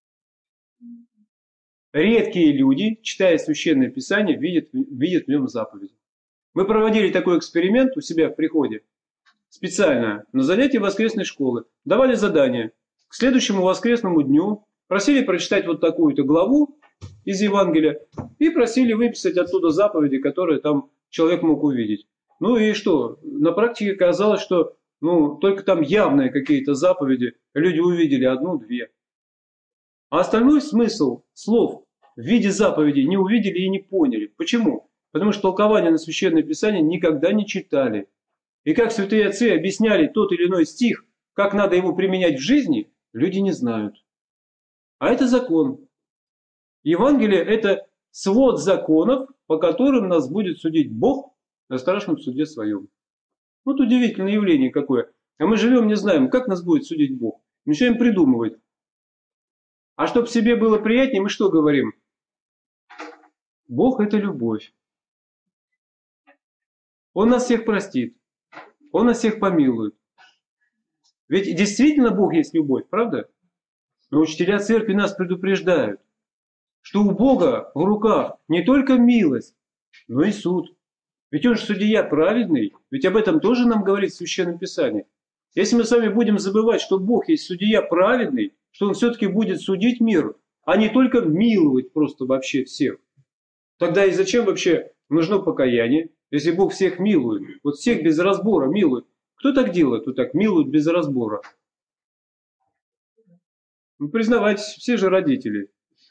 Редкие люди, читая Священное Писание, видят, видят в нем заповеди. Мы проводили такой эксперимент у себя в приходе, специально, на занятии воскресной школы. Давали задание. К следующему воскресному дню просили прочитать вот такую-то главу из Евангелия и просили выписать оттуда заповеди, которые там человек мог увидеть. Ну и что? На практике оказалось, что ну, только там явные какие-то заповеди люди увидели одну-две. А остальной смысл слов в виде заповедей не увидели и не поняли. Почему? Потому что толкование на Священное Писание никогда не читали. И как святые отцы объясняли тот или иной стих, как надо его применять в жизни, люди не знают. А это закон. Евангелие – это свод законов, по которым нас будет судить Бог на страшном суде своем. Вот удивительное явление какое. А мы живем, не знаем, как нас будет судить Бог. Начинаем придумывать. А чтобы себе было приятнее, мы что говорим? Бог – это любовь. Он нас всех простит. Он нас всех помилует. Ведь действительно Бог есть любовь, правда? Но учителя церкви нас предупреждают, что у Бога в руках не только милость, но и суд. Ведь Он же судья праведный, ведь об этом тоже нам говорит в Священном Писании. Если мы с вами будем забывать, что Бог есть судья праведный, что Он все-таки будет судить мир, а не только миловать просто вообще всех, тогда и зачем вообще нужно покаяние, если Бог всех милует, вот всех без разбора милует? Кто так делает, вот так милует без разбора? Ну, признавайтесь, все же родители.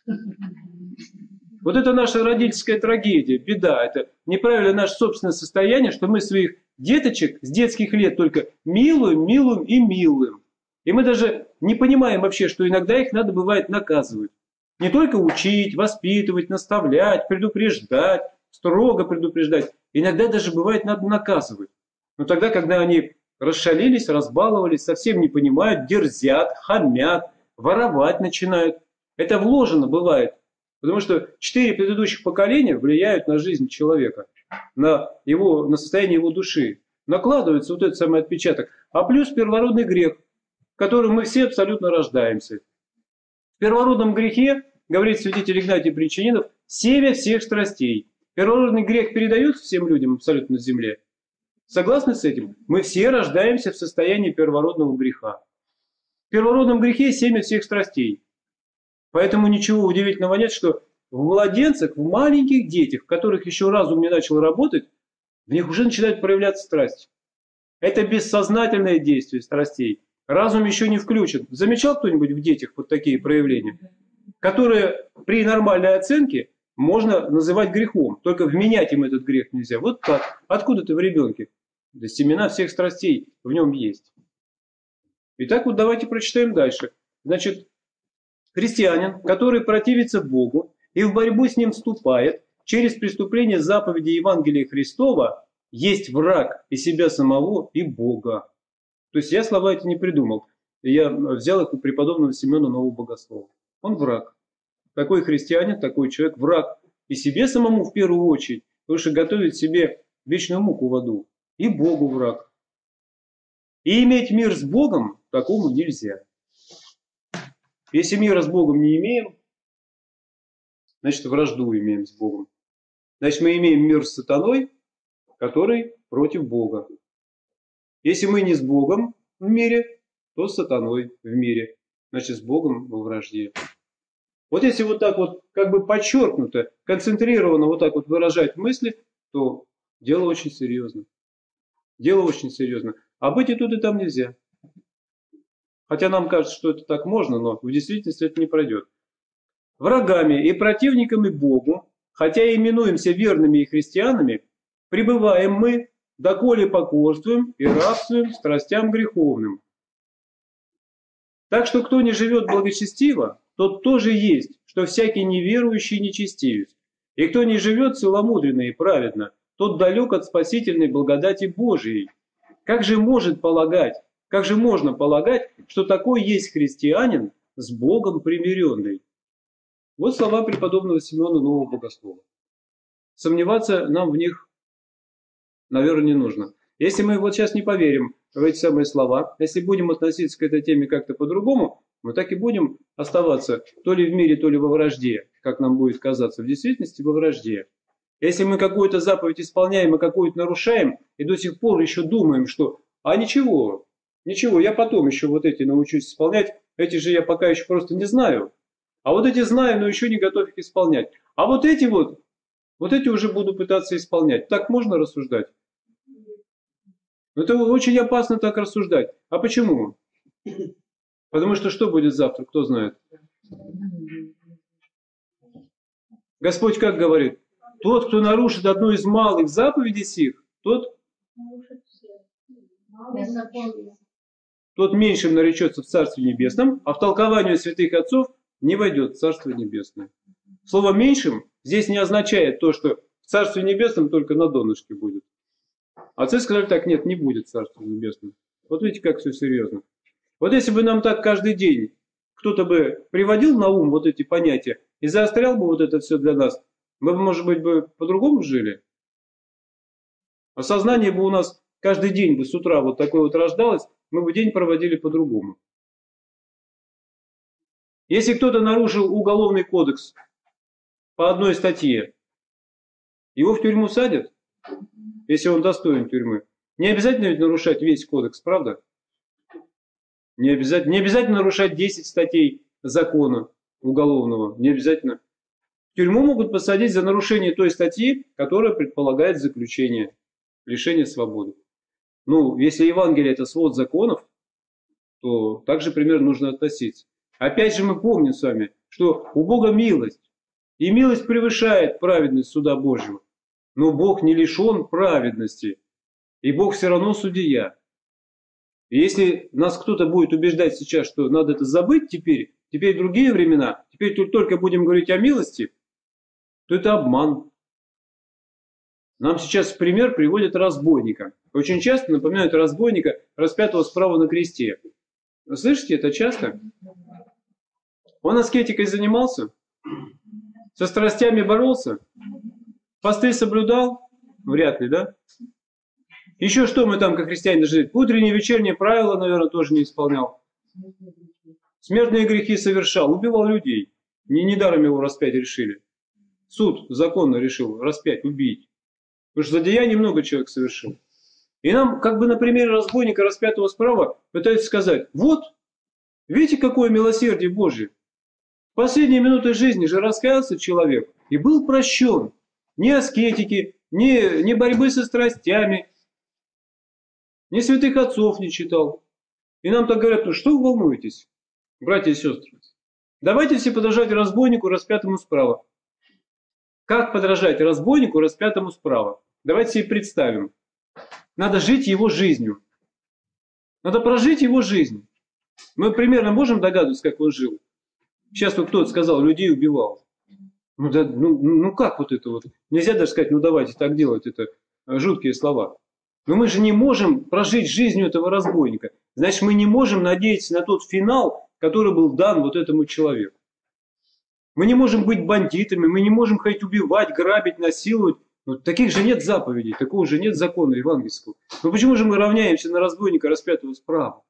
Вот это наша родительская трагедия, беда. Это неправильное наше собственное состояние, что мы своих деточек с детских лет только милуем, милуем и милуем. И мы даже не понимаем вообще, что иногда их надо бывает наказывать. Не только учить, воспитывать, наставлять, предупреждать, строго предупреждать. Иногда даже бывает надо наказывать. Но тогда, когда они расшалились, разбаловались, совсем не понимают, дерзят, хамят, воровать начинают. Это вложено бывает. Потому что четыре предыдущих поколения влияют на жизнь человека, на, его, на состояние его души. Накладывается вот этот самый отпечаток. А плюс первородный грех, в котором мы все абсолютно рождаемся. В первородном грехе, говорит святитель Игнатий Причининов, семя всех страстей. Первородный грех передается всем людям абсолютно на земле. Согласны с этим? Мы все рождаемся в состоянии первородного греха. В первородном грехе семя всех страстей. Поэтому ничего удивительного нет, что в младенцах, в маленьких детях, в которых еще разум не начал работать, в них уже начинает проявляться страсть. Это бессознательное действие страстей. Разум еще не включен. Замечал кто-нибудь в детях вот такие проявления, которые при нормальной оценке можно называть грехом, только вменять им этот грех нельзя. Вот так. Откуда-то в ребенке. Да семена всех страстей в нем есть. Итак, вот давайте прочитаем дальше. Значит, христианин, который противится Богу и в борьбу с Ним вступает через преступление заповеди Евангелия Христова, есть враг и себя самого, и Бога. То есть я слова эти не придумал. Я взял их у преподобного Семена Нового Богослова. Он враг. Такой христианин, такой человек враг и себе самому в первую очередь, потому что готовит себе вечную муку в аду, и Богу враг. И иметь мир с Богом такому нельзя. Если мира с Богом не имеем, значит вражду имеем с Богом. Значит мы имеем мир с сатаной, который против Бога. Если мы не с Богом в мире, то с сатаной в мире. значит, с Богом во вражде. Вот если вот так вот, как бы подчеркнуто, концентрированно вот так вот выражать мысли, то дело очень серьезно. Дело очень серьезно. А быть и тут, и там нельзя. Хотя нам кажется, что это так можно, но в действительности это не пройдет. Врагами и противниками Богу, хотя и именуемся верными и христианами, пребываем мы, доколе покорствуем и рабствуем страстям греховным. Так что кто не живет благочестиво, тот тоже есть, что всякий неверующий нечестивец. И кто не живет целомудренно и праведно, тот далек от спасительной благодати Божией. Как же может полагать, как же можно полагать, что такой есть христианин с Богом примиренный? Вот слова преподобного Симеона Нового Богослова. Сомневаться нам в них, наверное, не нужно. Если мы вот сейчас не поверим в эти самые слова, если будем относиться к этой теме как-то по-другому, мы так и будем оставаться то ли в мире, то ли во вражде, как нам будет казаться, в действительности во вражде. Если мы какую-то заповедь исполняем и какую-то нарушаем, и до сих пор еще думаем, что «а ничего, ничего, я потом еще вот эти научусь исполнять, эти же я пока еще просто не знаю, а вот эти знаю, но еще не готов их исполнять, а вот эти вот, вот эти уже буду пытаться исполнять». Так можно рассуждать? Это очень опасно так рассуждать. А почему? Потому что что будет завтра, кто знает? Господь как говорит? Тот, кто нарушит одну из малых заповедей сих, тот, тот меньшим наречется в Царстве Небесном, а в толкованию святых отцов не войдет в Царство Небесное. Слово «меньшим» здесь не означает то, что в Царстве Небесном только на донышке будет. Отцы сказали так: нет, не будет Царства Небесного. Вот видите, как все серьезно. Вот если бы нам так каждый день кто-то бы приводил на ум вот эти понятия и заострял бы вот это все для нас, мы бы, может быть, бы по-другому жили. Осознание бы у нас каждый день бы с утра вот такое вот рождалось, мы бы день проводили по-другому. Если кто-то нарушил уголовный кодекс по одной статье, его в тюрьму садят, если он достоин тюрьмы. Не обязательно ведь нарушать весь кодекс, правда? Не обязательно, не обязательно нарушать десять статей закона уголовного. Не обязательно. В тюрьму могут посадить за нарушение той статьи, которая предполагает заключение, лишение свободы. Ну, если Евангелие это свод законов, то также примерно нужно относиться. Опять же мы помним с вами, что у Бога милость. И милость превышает праведность суда Божьего. Но Бог не лишен праведности. И Бог все равно судья. И если нас кто-то будет убеждать сейчас, что надо это забыть теперь, теперь другие времена, теперь тут только будем говорить о милости, то это обман. Нам сейчас в пример приводят разбойника. Очень часто напоминают разбойника, распятого справа на кресте. Вы слышите, это часто? Он аскетикой занимался? Со страстями боролся? Посты соблюдал? Вряд ли, да? Еще что мы там, как христиане, жили? Утреннее, вечернее правила, наверное, тоже не исполнял. Смертные грехи совершал, убивал людей. Не недаром его распять решили. Суд законно решил распять, убить. Потому что злодеяний много человек совершил. И нам, как бы на примере разбойника, распятого справа, пытаются сказать: вот, видите, какое милосердие Божие. В последние минуты жизни же раскаялся человек и был прощен. Ни аскетики, ни, ни борьбы со страстями, ни святых отцов не читал. И нам так говорят: ну что вы волнуетесь, братья и сестры? Давайте все подражать разбойнику, распятому справа. Как подражать разбойнику, распятому справа? Давайте себе представим. Надо жить его жизнью. Надо прожить его жизнь. Мы примерно можем догадываться, как он жил. Сейчас вот кто-то сказал, людей убивал. Ну, да, ну, ну как вот это вот? Нельзя даже сказать, ну давайте так делать, это жуткие слова. Но мы же не можем прожить жизнью этого разбойника. Значит, мы не можем надеяться на тот финал, который был дан вот этому человеку. Мы не можем быть бандитами, мы не можем ходить убивать, грабить, насиловать. Ну, таких же нет заповедей, такого же нет закона евангельского. Но почему же мы равняемся на разбойника, распятого справа?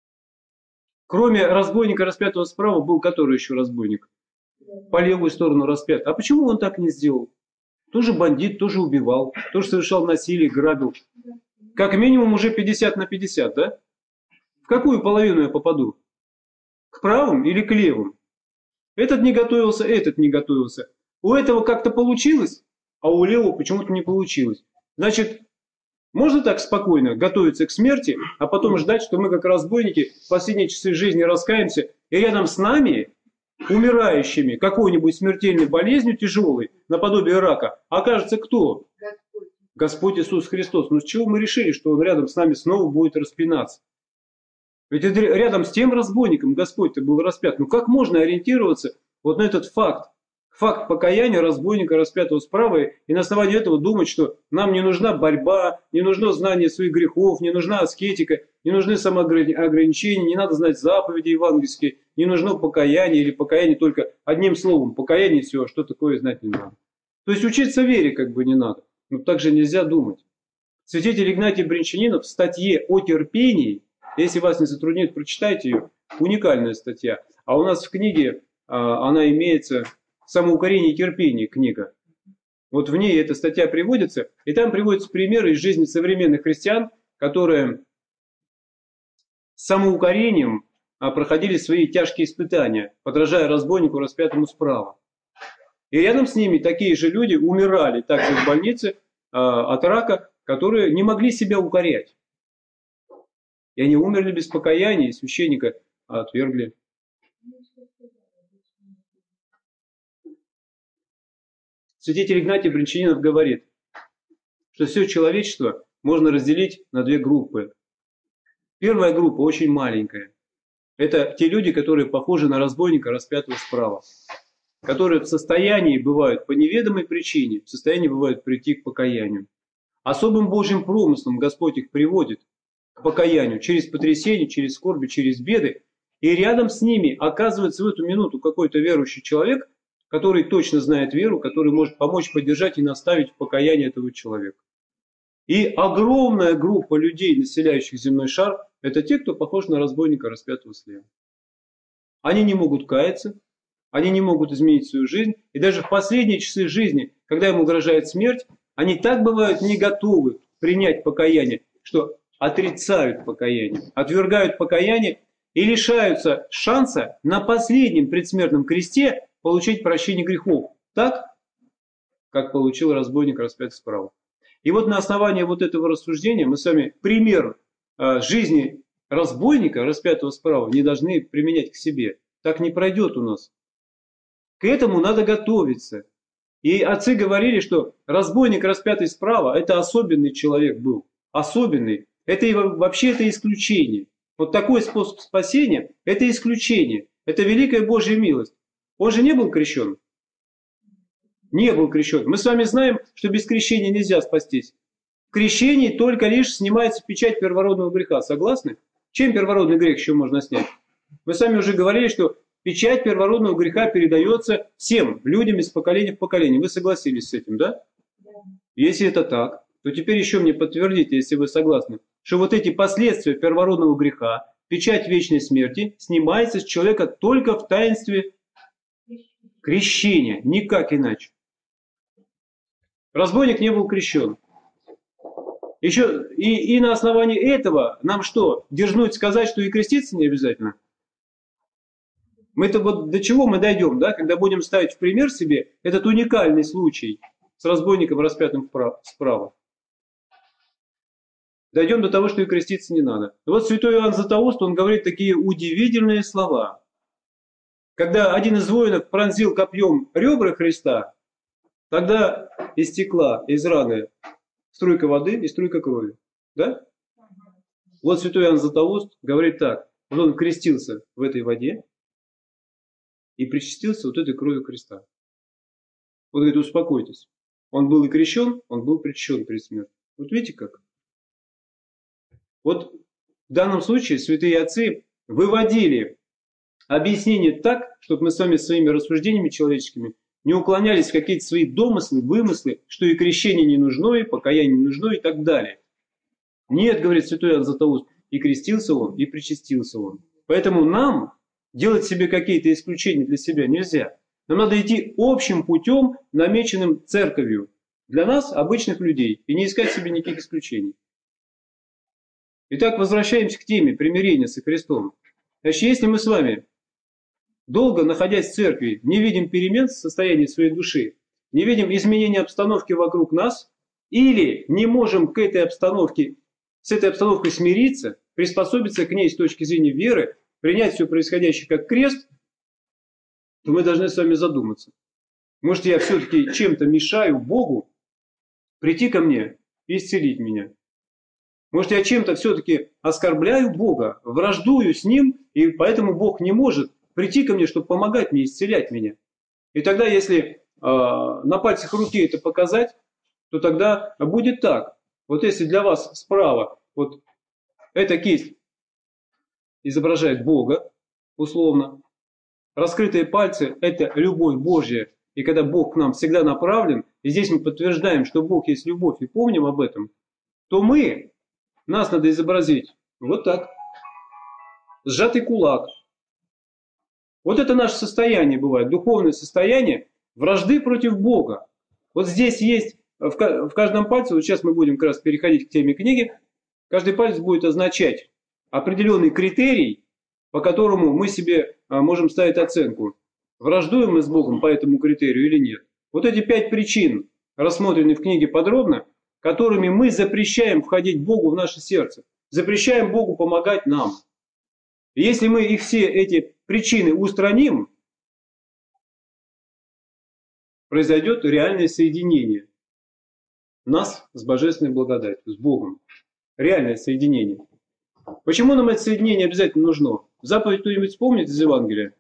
Кроме разбойника, распятого справа, был который еще разбойник? По левую сторону распят. А почему он так не сделал? Тоже бандит, тоже убивал, тоже совершал насилие, грабил. Как минимум уже пятьдесят на пятьдесят, да? В какую половину я попаду? к правым или к левым. Этот не готовился, этот не готовился. У этого как-то получилось, а у левого почему-то не получилось. Значит, можно так спокойно готовиться к смерти, а потом ждать, что мы как разбойники в последние часы жизни раскаемся, и рядом с нами, умирающими какой-нибудь смертельной болезнью тяжелой, наподобие рака, окажется кто? Господь. Господь Иисус Христос. Но с чего мы решили, что Он рядом с нами снова будет распинаться? Ведь рядом с тем разбойником Господь-то был распят. Ну как можно ориентироваться вот на этот факт? Факт покаяния разбойника, распятого справа, и на основании этого думать, что нам не нужна борьба, не нужно знание своих грехов, не нужна аскетика, не нужны самоограничения, не надо знать заповеди евангельские, не нужно покаяние или покаяние только одним словом. Покаяние все, что такое знать не надо. То есть учиться вере как бы не надо. Но так же нельзя думать. Святитель Игнатий Брянчанинов в статье о терпении, если вас не затруднит, прочитайте ее, уникальная статья. А у нас в книге а, она имеется... «Самоукорение и терпение» книга. Вот в ней эта статья приводится, и там приводятся примеры из жизни современных христиан, которые с самоукорением проходили свои тяжкие испытания, подражая разбойнику, распятому справа. И рядом с ними такие же люди умирали также в больнице от рака, которые не могли себя укорять. И они умерли без покаяния, и священника отвергли. Святитель Игнатий Брянчанинов говорит, что все человечество можно разделить на две группы. Первая группа очень маленькая. Это те люди, которые похожи на разбойника, распятого справа. Которые в состоянии бывают по неведомой причине, в состоянии бывают прийти к покаянию. Особым Божьим промыслом Господь их приводит к покаянию через потрясение, через скорби, через беды. И рядом с ними оказывается в эту минуту какой-то верующий человек, который точно знает веру, который может помочь, поддержать и наставить в покаяние этого человека. И огромная группа людей, населяющих земной шар, это те, кто похож на разбойника, распятого слева. Они не могут каяться, они не могут изменить свою жизнь, и даже в последние часы жизни, когда им угрожает смерть, они так бывают не готовы принять покаяние, что отрицают покаяние, отвергают покаяние и лишаются шанса на последнем предсмертном кресте получить прощение грехов, так, как получил разбойник, распятый справа. И вот на основании вот этого рассуждения мы с вами пример э, жизни разбойника, распятого справа, не должны применять к себе. Так не пройдет у нас. К этому надо готовиться. И отцы говорили, что разбойник, распятый справа, это особенный человек был. Особенный. Это и вообще это исключение. Вот такой способ спасения – это исключение. Это великая Божья милость. Он же не был крещен. Не был крещен. Мы с вами знаем, что без крещения нельзя спастись. В крещении только лишь снимается печать первородного греха. Согласны? Чем первородный грех еще можно снять? Мы с вами уже говорили, что печать первородного греха передается всем людям из поколения в поколение. Вы согласились с этим, да? Если это так, то теперь еще мне подтвердите, если вы согласны, что вот эти последствия первородного греха, печать вечной смерти, снимается с человека только в таинстве крещения, никак иначе. Разбойник не был крещен. Еще и, и на основании этого нам что, дерзнуть сказать, что и креститься не обязательно? Мы-то вот до чего мы дойдем, да, когда будем ставить в пример себе этот уникальный случай с разбойником, распятым справа. Дойдем до того, что и креститься не надо. И вот святой Иоанн Златоуст, он говорит такие удивительные слова. Когда один из воинов пронзил копьем ребра Христа, тогда истекла из раны струйка воды и струйка крови. Да? Вот святой Иоанн Златоуст говорит так. Вот он крестился в этой воде и причастился вот этой кровью Христа. Он говорит, успокойтесь. Он был и крещен, он был причащен перед смертью. Вот видите как? Вот в данном случае святые отцы выводили объяснение так, чтобы мы с вами своими рассуждениями человеческими не уклонялись в какие-то свои домыслы, вымыслы, что и крещение не нужно, и покаяние не нужно, и так далее. Нет, говорит святой Иоанн Златоуст, и крестился он, и причастился он. Поэтому нам делать себе какие-то исключения для себя нельзя. Нам надо идти общим путем, намеченным церковью, для нас, обычных людей, и не искать себе никаких исключений. Итак, возвращаемся к теме примирения со Христом. Значит, если мы с вами долго находясь в церкви, не видим перемен в состоянии своей души, не видим изменения обстановки вокруг нас, или не можем к этой обстановке, с этой обстановкой смириться, приспособиться к ней с точки зрения веры, принять все происходящее как крест, то мы должны с вами задуматься. Может, я все-таки чем-то мешаю Богу прийти ко мне и исцелить меня? Может, я чем-то все-таки оскорбляю Бога, враждую с Ним, и поэтому Бог не может прийти ко мне, чтобы помогать мне, исцелять меня? И тогда, если э, на пальцах руки это показать, то тогда будет так. Вот если для вас справа вот эта кисть изображает Бога, условно, раскрытые пальцы – это любовь Божья. И когда Бог к нам всегда направлен, и здесь мы подтверждаем, что Бог есть любовь, и помним об этом, то мы, нас надо изобразить вот так. Сжатый кулак. Вот это наше состояние бывает, духовное состояние вражды против Бога. Вот здесь есть, в каждом пальце, вот сейчас мы будем как раз переходить к теме книги, каждый палец будет означать определенный критерий, по которому мы себе можем ставить оценку. Враждуем мы с Богом по этому критерию или нет. Вот эти пять причин, рассмотрены в книге подробно, которыми мы запрещаем входить Богу в наше сердце. Запрещаем Богу помогать нам. И если мы их все эти причины устраним, произойдет реальное соединение нас с божественной благодатью, с Богом. Реальное соединение. Почему нам это соединение обязательно нужно? Заповедь кто-нибудь вспомнит из Евангелия?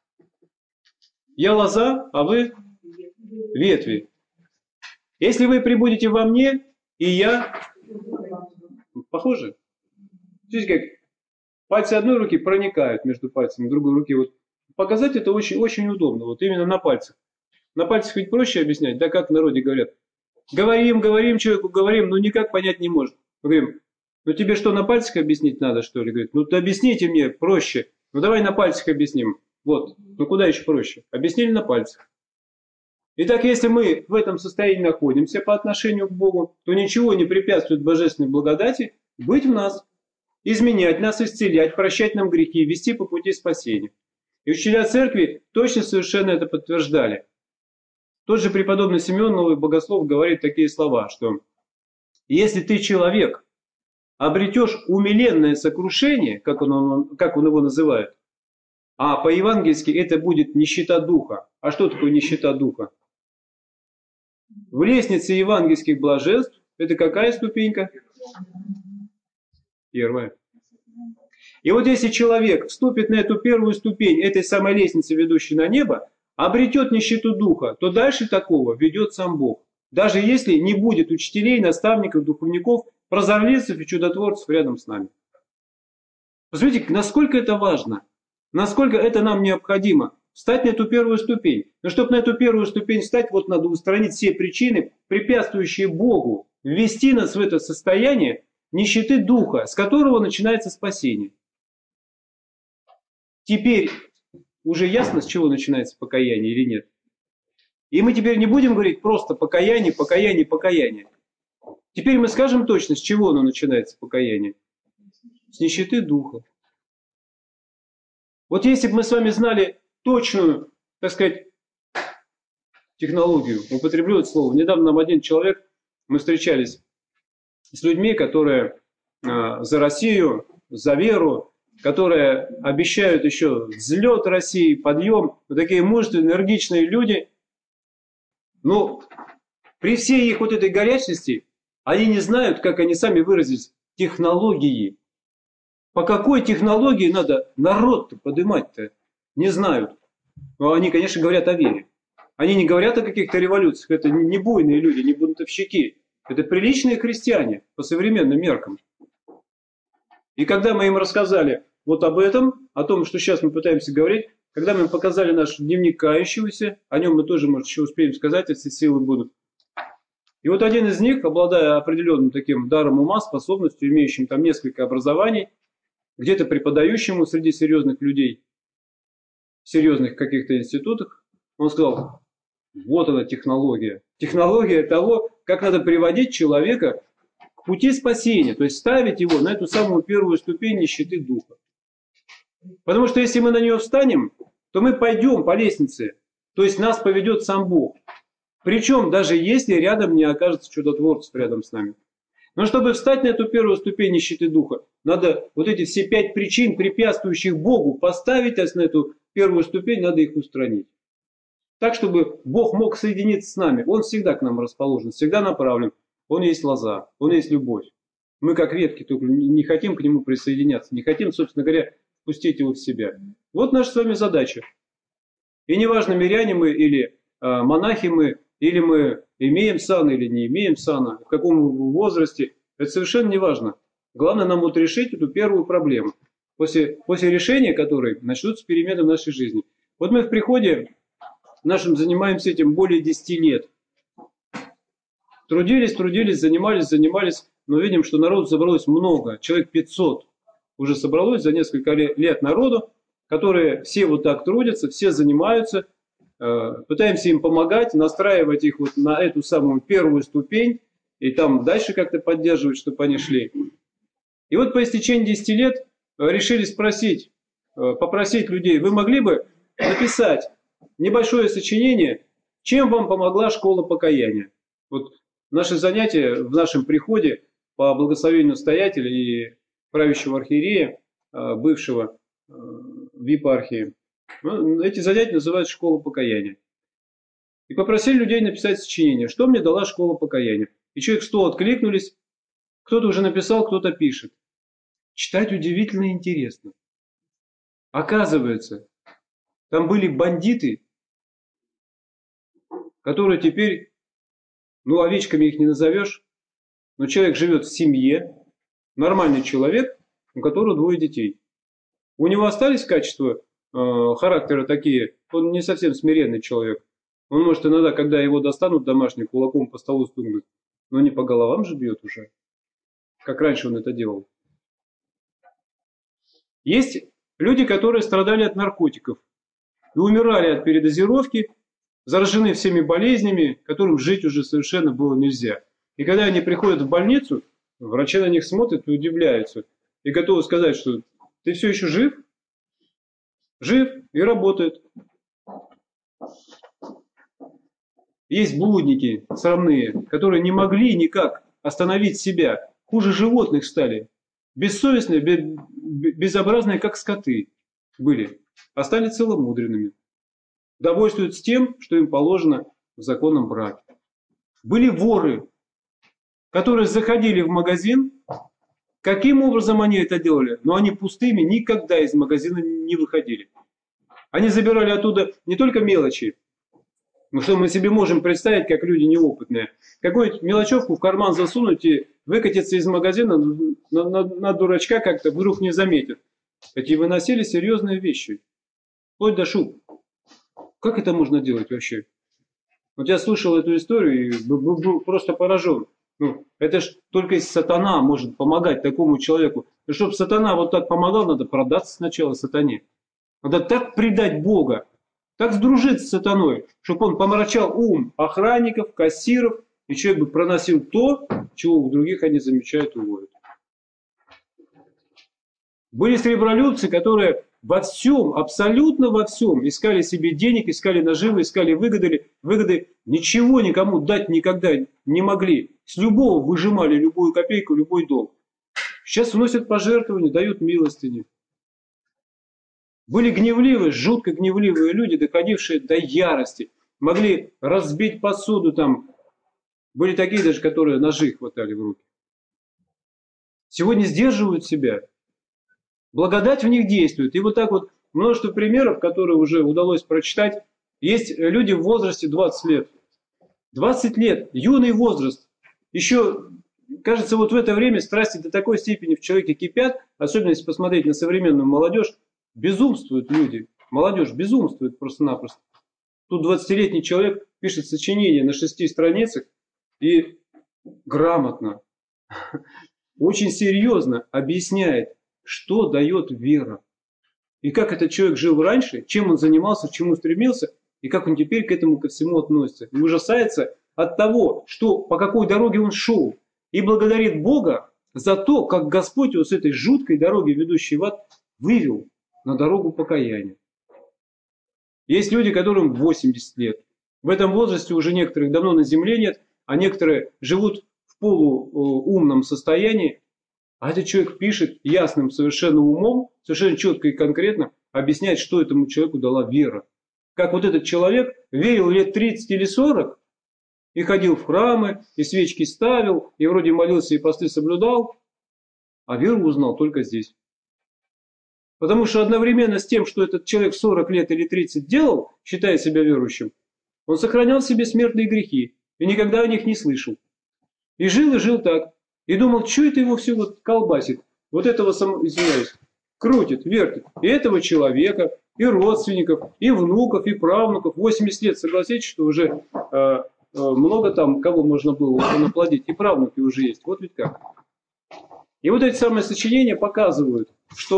Я лоза, а вы ветви. Если вы прибудете во мне, и я... Похоже? Видите, как пальцы одной руки проникают между пальцами другой руки. Вот показать это очень, очень удобно. Вот именно на пальцах. На пальцах ведь проще объяснять, да, как в народе говорят. Говорим, говорим человеку, говорим, но никак понять не может. Мы говорим, ну тебе что, на пальцах объяснить надо, что ли? Говорит, ну объясните мне проще. Ну давай на пальцах объясним. Вот, ну куда еще проще? Объяснили на пальцах. Итак, если мы в этом состоянии находимся по отношению к Богу, то ничего не препятствует божественной благодати быть в нас, изменять нас, исцелять, прощать нам грехи, вести по пути спасения. И учителя церкви точно совершенно это подтверждали. Тот же преподобный Симеон, новый богослов, говорит такие слова, что если ты, человек, обретешь умиленное сокрушение, как он, как он его называет, а по-евангельски это будет нищета духа. А что такое нищета духа? В лестнице евангельских блаженств это какая ступенька? Первая. И вот если человек вступит на эту первую ступень этой самой лестницы, ведущей на небо, обретет нищету духа, то дальше такого ведет сам Бог. Даже если не будет учителей, наставников, духовников, прозорливцев и чудотворцев рядом с нами. Посмотрите, насколько это важно, насколько это нам необходимо. Встать на эту первую ступень. Но чтобы на эту первую ступень встать, вот надо устранить все причины, препятствующие Богу ввести нас в это состояние нищеты духа, с которого начинается спасение. Теперь уже ясно, с чего начинается покаяние или нет? И мы теперь не будем говорить просто покаяние, покаяние, покаяние. Теперь мы скажем точно, с чего оно начинается, покаяние. С нищеты духа. Вот если бы мы с вами знали точную, так сказать, технологию, употреблю это слово. Недавно нам один человек, мы встречались с людьми, которые э, за Россию, за веру, которые обещают еще взлет России, подъем. Вот такие мужественные, энергичные люди. Но при всей их вот этой горячности, они не знают, как они сами выразились, технологии. По какой технологии надо народ-то поднимать-то? Не знают. Но они, конечно, говорят о вере. Они не говорят о каких-то революциях. Это не буйные люди, не бунтовщики. Это приличные христиане по современным меркам. И когда мы им рассказали вот об этом, о том, что сейчас мы пытаемся говорить, когда мы им показали наш дневник кающегося, о нем мы тоже, может, еще успеем сказать, если силы будут. И вот один из них, обладая определенным таким даром ума, способностью, имеющим там несколько образований, где-то преподающему среди серьезных людей, в серьезных каких-то институтах, он сказал, вот она технология. Технология того, как надо приводить человека к пути спасения, то есть ставить его на эту самую первую ступень нищеты духа. Потому что если мы на нее встанем, то мы пойдем по лестнице. То есть нас поведет сам Бог. Причем даже если рядом не окажется чудотворцев рядом с нами. Но чтобы встать на эту первую ступень нищеты духа, надо вот эти все пять причин, препятствующих Богу, поставить нас на эту первую ступень, надо их устранить. Так, чтобы Бог мог соединиться с нами. Он всегда к нам расположен, всегда направлен. Он есть лоза, Он есть любовь. Мы как ветки только не хотим к Нему присоединяться, не хотим, собственно говоря, впустить Его в себя. Вот наша с вами задача. И неважно, миряне мы или э, монахи мы, или мы имеем сан или не имеем сана, в каком возрасте, это совершенно не важно. Главное нам вот решить эту первую проблему, после, после решения которой начнутся перемены в нашей жизни. Вот мы в приходе нашим занимаемся этим более десяти лет. Трудились, трудились, занимались, занимались, но видим, что народу собралось много, человек пятьсот уже собралось за несколько лет народу, которые все вот так трудятся, все занимаются, пытаемся им помогать, настраивать их вот на эту самую первую ступень, и там дальше как-то поддерживать, чтобы они шли. И вот по истечении десяти лет решили спросить, попросить людей, вы могли бы написать небольшое сочинение, чем вам помогла школа покаяния? Вот наши занятия в нашем приходе по благословению настоятеля и правящего архиерея, бывшего в епархии, эти занятия называют «Школа покаяния». И попросили людей написать сочинение, что мне дала школа покаяния. И человек сто откликнулись, кто-то уже написал, кто-то пишет. Читать удивительно интересно. Оказывается, там были бандиты, которые теперь, ну овечками их не назовешь, но человек живет в семье, нормальный человек, у которого двое детей. У него остались качества характера такие, он не совсем смиренный человек. Он может иногда, когда его достанут домашним, кулаком по столу стукнуть, но не по головам же бьет уже, как раньше он это делал. Есть люди, которые страдали от наркотиков и умирали от передозировки, заражены всеми болезнями, которым жить уже совершенно было нельзя. И когда они приходят в больницу, врачи на них смотрят и удивляются, и готовы сказать, что ты все еще жив? Жив и работает. Есть блудники срамные, которые не могли никак остановить себя. Хуже животных стали. Бессовестные, безобразные, как скоты были. А стали целомудренными. Довольствуются тем, что им положено в законном браке. Были воры, которые заходили в магазин. Каким образом они это делали? Но они пустыми никогда из магазина не выходили. Они забирали оттуда не только мелочи, ну что мы себе можем представить, как люди неопытные. Какую-нибудь мелочевку в карман засунуть и выкатиться из магазина на, на, на дурачка как-то вдруг не заметят. Эти выносили серьезные вещи. Вплоть до шуб. Как это можно делать вообще? Вот я слышал эту историю и был, был просто поражен. Ну, это ж только сатана может помогать такому человеку. И чтобы сатана вот так помогал, надо продаться сначала сатане. Надо так предать Бога, так сдружиться с сатаной, чтобы он помрачал ум охранников, кассиров, и человек бы проносил то, чего у других они замечают и уводят. Были сребролюбцы, которые во всем, абсолютно во всем искали себе денег, искали наживы, искали выгоды, выгоды, ничего никому дать никогда не могли. С любого выжимали любую копейку, любой долг. Сейчас вносят пожертвования, дают милостыни. Были гневливые, жутко гневливые люди, доходившие до ярости. Могли разбить посуду там. Были такие даже, которые ножи хватали в руки. Сегодня сдерживают себя. Благодать в них действует. И вот так вот множество примеров, которые уже удалось прочитать. Есть люди в возрасте двадцати лет. двадцать лет, юный возраст. Еще, кажется, вот в это время страсти до такой степени в человеке кипят, особенно если посмотреть на современную молодежь, безумствуют люди. Молодежь безумствует просто-напросто. Тут двадцатилетний человек пишет сочинение на шести страницах и грамотно, очень серьезно объясняет, что дает вера. И как этот человек жил раньше, чем он занимался, к чему стремился, и как он теперь к этому ко всему относится. И ужасается от того, что, по какой дороге он шел. И благодарит Бога за то, как Господь его с этой жуткой дороги, ведущей в ад, вывел на дорогу покаяния. Есть люди, которым восемьдесят лет. В этом возрасте уже некоторых давно на земле нет, а некоторые живут в полуумном состоянии. А этот человек пишет ясным совершенно умом, совершенно четко и конкретно объясняет, что этому человеку дала вера. Как вот этот человек верил лет тридцать или сорок, и ходил в храмы, и свечки ставил, и вроде молился, и посты соблюдал, а веру узнал только здесь. Потому что одновременно с тем, что этот человек сорок лет или тридцать делал, считая себя верующим, он сохранял в себе смертные грехи, и никогда о них не слышал. И жил, и жил так. И думал, что это его все вот колбасит, вот этого, извиняюсь, крутит, вертит. И этого человека, и родственников, и внуков, и правнуков. восемьдесят лет, согласитесь, что уже... Э, много там, кого можно было наплодить, и правнуки уже есть. Вот ведь как. И вот эти самые сочинения показывают, что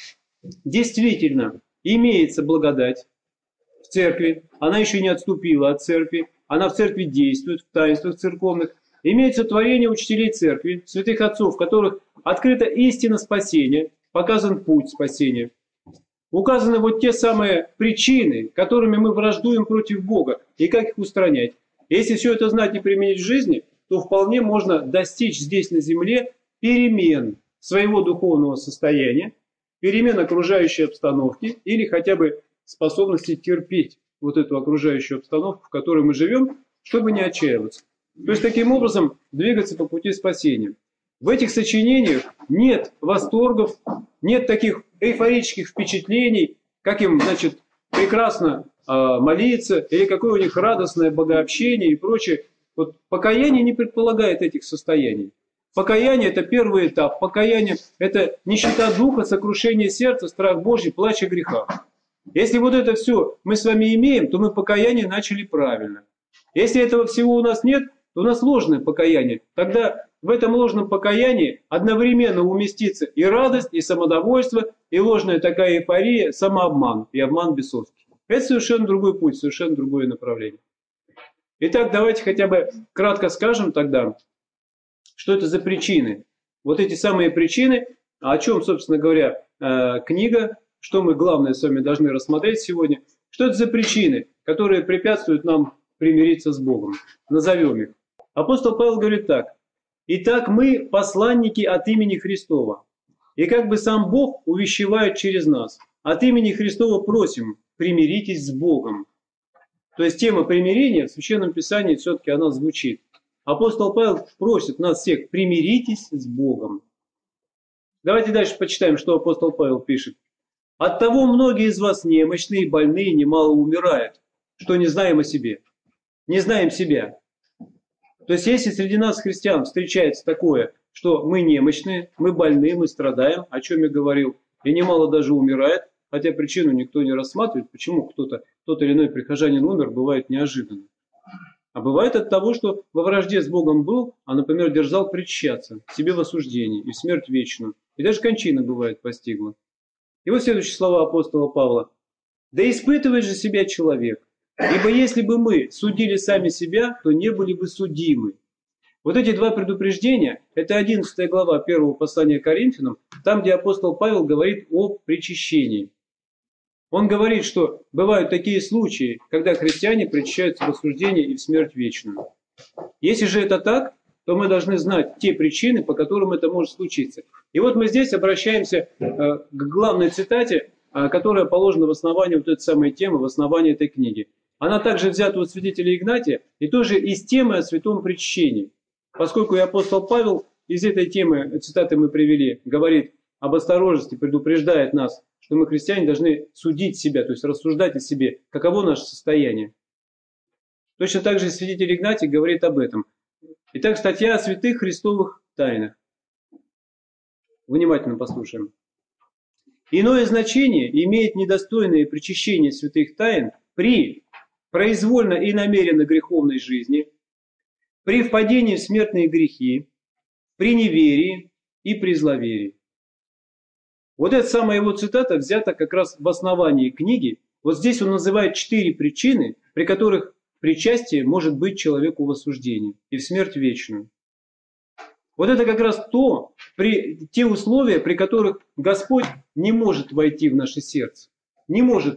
действительно имеется благодать в церкви, она еще не отступила от церкви, она в церкви действует, в таинствах церковных. Имеется творение учителей церкви, святых отцов, в которых открыта истина спасения, показан путь спасения. Указаны вот те самые причины, которыми мы враждуем против Бога, и как их устранять. Если все это знать и применить в жизни, то вполне можно достичь здесь на земле перемен своего духовного состояния, перемен окружающей обстановки или хотя бы способности терпеть вот эту окружающую обстановку, в которой мы живем, чтобы не отчаиваться. То есть таким образом двигаться по пути спасения. В этих сочинениях нет восторгов, нет таких эйфорических впечатлений, как им, значит, прекрасно молиться, или какое у них радостное богообщение и прочее. Вот покаяние не предполагает этих состояний. Покаяние – это первый этап. Покаяние – это нищета духа, сокрушение сердца, страх Божий, плач о грехах. Если вот это все мы с вами имеем, то мы покаяние начали правильно. Если этого всего у нас нет, то у нас ложное покаяние. Тогда в этом ложном покаянии одновременно уместится и радость, и самодовольство, и ложная такая эйфория, самообман и обман бесовский. Это совершенно другой путь, совершенно другое направление. Итак, давайте хотя бы кратко скажем тогда, что это за причины. Вот эти самые причины, о чем, собственно говоря, книга, что мы главное с вами должны рассмотреть сегодня. Что это за причины, которые препятствуют нам примириться с Богом? Назовем их. Апостол Павел говорит так. «Итак, мы посланники от имени Христова, и как бы сам Бог увещевает через нас. От имени Христова просим, примиритесь с Богом». То есть тема примирения в Священном Писании все-таки она звучит. Апостол Павел просит нас всех, примиритесь с Богом. Давайте дальше почитаем, что апостол Павел пишет. «Оттого многие из вас немощные, больные, немало умирают, что не знаем о себе». Не знаем себя. То есть если среди нас, христиан, встречается такое, что мы немощные, мы больны, мы страдаем, о чем я говорил, и немало даже умирает, хотя причину никто не рассматривает, почему кто-то, тот или иной прихожанин умер, бывает неожиданно. А бывает от того, что во вражде с Богом был, а, например, дерзал причащаться, себе в осуждении и в смерть вечную. И даже кончина бывает постигла. И вот следующие слова апостола Павла. «Да испытывает же себя человек, ибо если бы мы судили сами себя, то не были бы судимы». Вот эти два предупреждения, это одиннадцатая глава первого послания к Коринфянам, там, где апостол Павел говорит о причащении. Он говорит, что бывают такие случаи, когда христиане причащаются в осуждение и в смерть вечную. Если же это так, то мы должны знать те причины, по которым это может случиться. И вот мы здесь обращаемся к главной цитате, которая положена в основании вот этой самой темы, в основании этой книги. Она также взята у святителя Игнатия и тоже из темы о святом причащении. Поскольку и апостол Павел из этой темы, цитаты мы привели, говорит об осторожности, предупреждает нас, что мы, христиане, должны судить себя, то есть рассуждать о себе, каково наше состояние. Точно так же святитель Игнатий говорит об этом. Итак, статья о святых христовых тайнах. Внимательно послушаем. Иное значение имеет недостойное причащение святых тайн при произвольно и намеренно греховной жизни, при впадении в смертные грехи, при неверии и при зловерии. Вот эта самая его цитата взята как раз в основании книги. Вот здесь он называет четыре причины, при которых причастие может быть человеку в осуждении и в смерть вечную. Вот это как раз то, при, те условия, при которых Господь не может войти в наше сердце, не может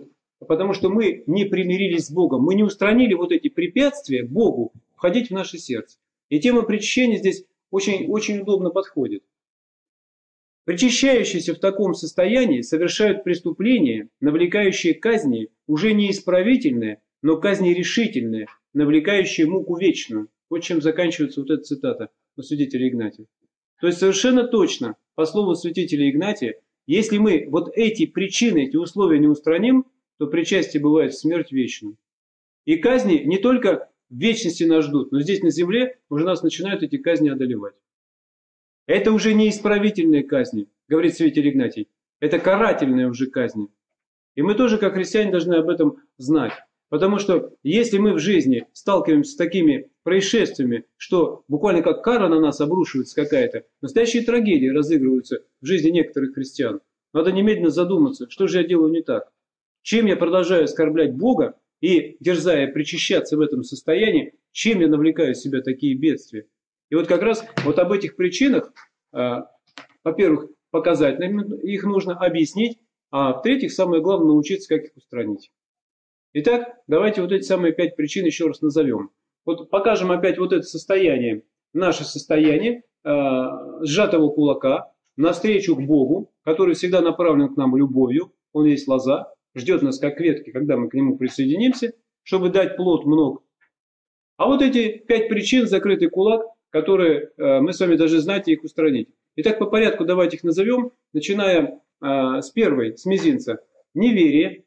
потому что мы не примирились с Богом, мы не устранили вот эти препятствия Богу входить в наше сердце. И тема причащения здесь очень, очень удобно подходит. Причащающиеся в таком состоянии совершают преступления, навлекающие казни, уже не исправительные, но казни решительные, навлекающие муку вечную. Вот чем заканчивается вот эта цитата у святителя Игнатия. То есть совершенно точно, по слову святителя Игнатия, если мы вот эти причины, эти условия не устраним, то причастие бывает смерть вечную. И казни не только в вечности нас ждут, но здесь на земле уже нас начинают эти казни одолевать. Это уже не исправительные казни, говорит святитель Игнатий. Это карательные уже казни. И мы тоже, как христиане, должны об этом знать. Потому что если мы в жизни сталкиваемся с такими происшествиями, что буквально как кара на нас обрушивается какая-то, настоящие трагедии разыгрываются в жизни некоторых христиан, надо немедленно задуматься, что же я делаю не так. Чем я продолжаю оскорблять Бога и, дерзая причащаться в этом состоянии, чем я навлекаю в себя такие бедствия. И вот как раз вот об этих причинах, во-первых, показать их нужно, объяснить, а в-третьих, самое главное, научиться, как их устранить. Итак, давайте вот эти самые пять причин еще раз назовем. Вот покажем опять вот это состояние, наше состояние э, сжатого кулака навстречу к Богу, который всегда направлен к нам любовью, Он есть лоза, ждет нас как ветки, когда мы к Нему присоединимся, чтобы дать плод много. А вот эти пять причин, закрытый кулак, которые э, мы с вами должны знать и их устранить. Итак, по порядку давайте их назовем, начиная э, с первой, с мизинца. Неверие,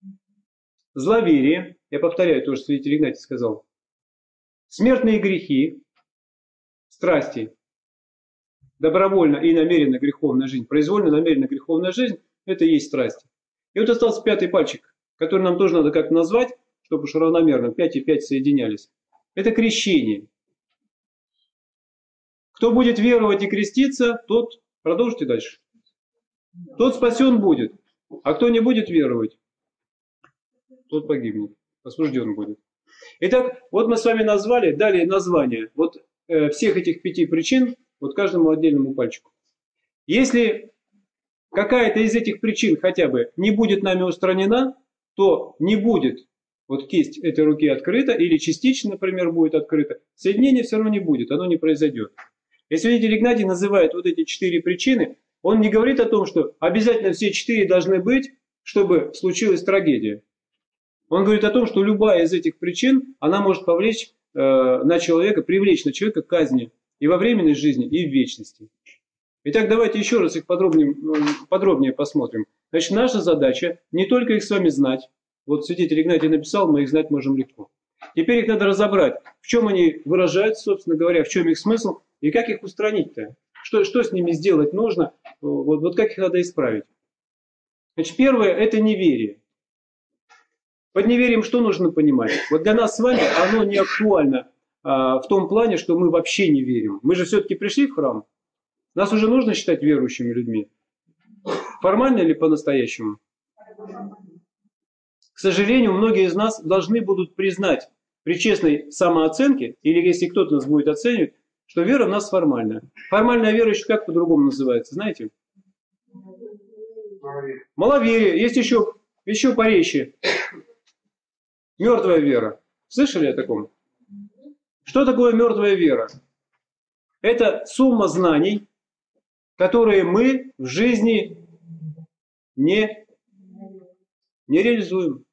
зловерие, я повторяю то, что святитель Игнатий сказал, смертные грехи, страсти, добровольно и намеренно греховная жизнь, произвольно намеренно греховная жизнь, это и есть страсти. И вот остался пятый пальчик, который нам тоже надо как-то назвать, чтобы уж равномерно пять и пять соединялись. Это крещение. Кто будет веровать и креститься, тот, продолжите дальше, тот спасен будет, а кто не будет веровать, тот погибнет, осужден будет. Итак, вот мы с вами назвали, дали название вот э, всех этих пяти причин, вот каждому отдельному пальчику. Если какая-то из этих причин хотя бы не будет нами устранена, то не будет вот кисть этой руки открыта, или частично, например, будет открыта, соединение все равно не будет, оно не произойдет. Если святитель Игнатий называет вот эти четыре причины, он не говорит о том, что обязательно все четыре должны быть, чтобы случилась трагедия. Он говорит о том, что любая из этих причин, она может повлечь э, на человека, привлечь на человека казни и во временной жизни, и в вечности. Итак, давайте еще раз их подробнее, подробнее посмотрим. Значит, наша задача не только их с вами знать. Вот святитель Игнатий написал, мы их знать можем легко. Теперь их надо разобрать, в чем они выражаются, собственно говоря, в чем их смысл, и как их устранить-то. Что, что с ними сделать нужно, вот, вот как их надо исправить. Значит, первое – это неверие. Под неверием что нужно понимать? Вот для нас с вами оно не актуально а, в том плане, что мы вообще не верим. Мы же все-таки пришли в храм. Нас уже нужно считать верующими людьми. Формально или по-настоящему? К сожалению, многие из нас должны будут признать при честной самооценке, или если кто-то нас будет оценивать, что вера в нас формальная. Формальная вера еще как по-другому называется, знаете? Маловерие. Есть еще, еще поречи. Мертвая вера. Слышали о таком? Что такое мертвая вера? Это сумма знаний, которые мы в жизни не, не реализуем.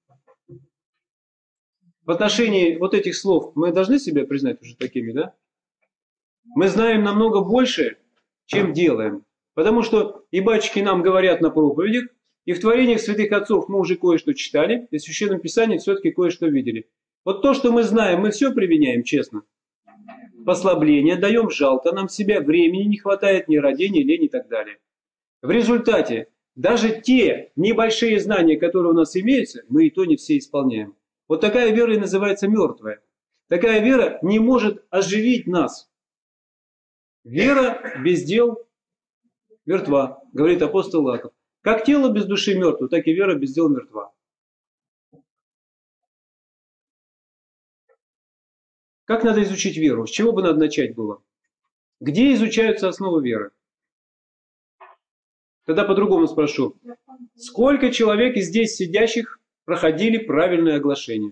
В отношении вот этих слов мы должны себя признать уже такими, да? Мы знаем намного больше, чем делаем. Потому что и батюшки нам говорят на проповедях, и в творениях святых отцов мы уже кое-что читали, и в Священном Писании все-таки кое-что видели. Вот то, что мы знаем, мы все применяем честно. Послабление даем, жалко нам себя, времени не хватает, ни ради, ни лень и так далее. В результате даже те небольшие знания, которые у нас имеются, мы и то не все исполняем. Вот такая вера и называется мертвая. Такая вера не может оживить нас. Вера без дел мертва, говорит апостол Иаков. Как тело без души мертво, так и вера без дел мертва. Как надо изучить веру? С чего бы надо начать было? Где изучаются основы веры? Тогда по-другому спрошу. Сколько человек из здесь сидящих проходили правильное оглашение.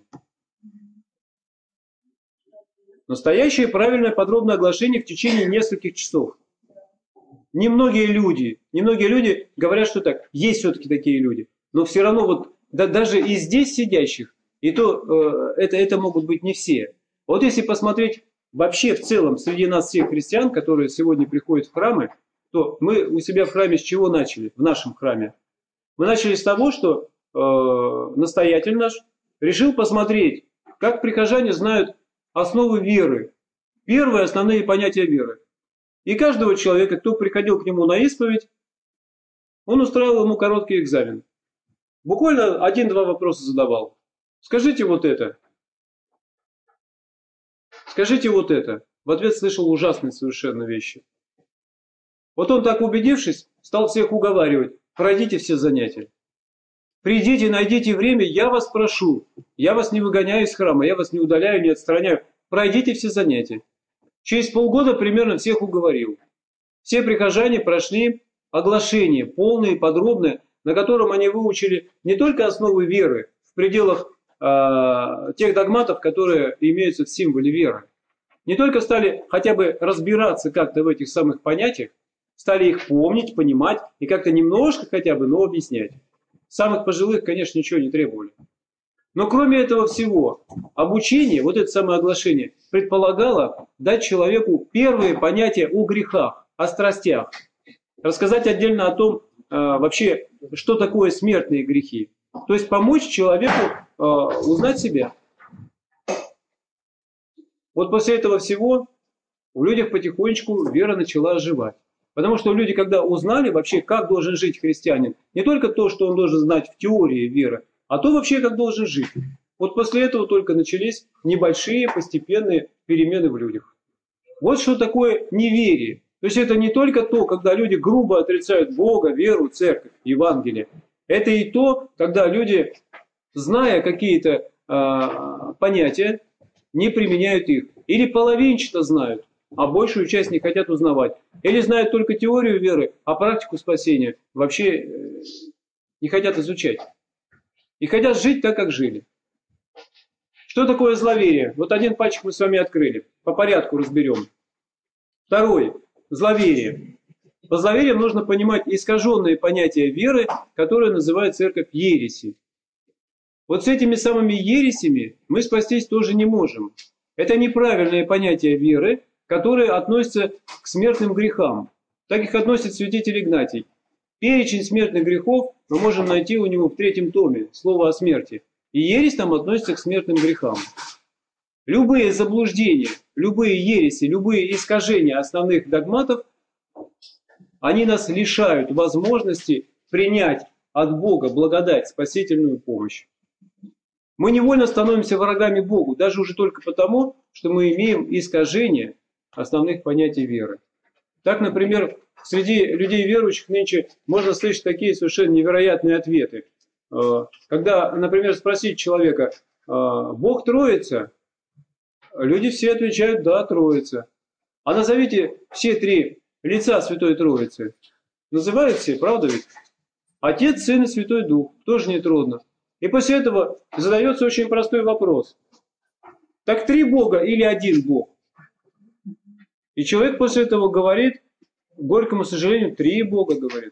Настоящее правильное подробное оглашение в течение нескольких часов. Немногие люди, немногие люди говорят, что так, есть все-таки такие люди, но все равно вот да, даже и здесь сидящих, и то э, это, это могут быть не все. Вот если посмотреть вообще в целом среди нас всех христиан, которые сегодня приходят в храмы, то мы у себя в храме с чего начали, в нашем храме? Мы начали с того, что э, настоятель наш решил посмотреть, как прихожане знают основы веры, первые основные понятия веры. И каждого человека, кто приходил к нему на исповедь, он устраивал ему короткий экзамен. Буквально один-два вопроса задавал. Скажите вот это. Скажите вот это. В ответ слышал ужасные совершенно вещи. Вот он, так убедившись, стал всех уговаривать. Пройдите все занятия. Придите, найдите время, я вас прошу. Я вас не выгоняю из храма, я вас не удаляю, не отстраняю. Пройдите все занятия. Через полгода примерно всех уговорил. Все прихожане прошли оглашение, полное и подробное, на котором они выучили не только основы веры в пределах э, тех догматов, которые имеются в символе веры. Не только стали хотя бы разбираться как-то в этих самых понятиях, стали их помнить, понимать и как-то немножко хотя бы, но объяснять. Самых пожилых, конечно, ничего не требовали. Но кроме этого всего, обучение, вот это самое оглашение, предполагало дать человеку первые понятия о грехах, о страстях. Рассказать отдельно о том, вообще, что такое смертные грехи. То есть помочь человеку узнать себя. Вот после этого всего у людей потихонечку вера начала оживать. Потому что люди, когда узнали вообще, как должен жить христианин, не только то, что он должен знать в теории веры, а то вообще, как должен жить. Вот после этого только начались небольшие постепенные перемены в людях. Вот что такое неверие. То есть это не только то, когда люди грубо отрицают Бога, веру, церковь, Евангелие. Это и то, когда люди, зная какие-то э, понятия, не применяют их. Или половинчато знают, а большую часть не хотят узнавать. Или знают только теорию веры, а практику спасения вообще э, не хотят изучать. И хотят жить так, как жили. Что такое зловерие? Вот один пальчик мы с вами открыли. По порядку разберем. Второй. Зловерие. По зловериям нужно понимать искаженные понятия веры, которые называют церковь ереси. Вот с этими самыми ересями мы спастись тоже не можем. Это неправильные понятия веры, которые относятся к смертным грехам. Так их относит святитель Игнатий. Перечень смертных грехов мы можем найти у него в третьем томе, слово о смерти. И ересь там относится к смертным грехам. Любые заблуждения, любые ереси, любые искажения основных догматов, они нас лишают возможности принять от Бога благодать, спасительную помощь. Мы невольно становимся врагами Богу, даже уже только потому, что мы имеем искажение основных понятий веры. Так, например, среди людей верующих нынче можно слышать такие совершенно невероятные ответы. Когда, например, спросить человека, Бог Троица? Люди все отвечают, да, Троица. А назовите все три лица Святой Троицы. Называют все, правда ведь? Отец, Сын и Святой Дух. Тоже нетрудно. И после этого задается очень простой вопрос. Так три Бога или один Бог? И человек после этого говорит, к горькому сожалению, три Бога говорит.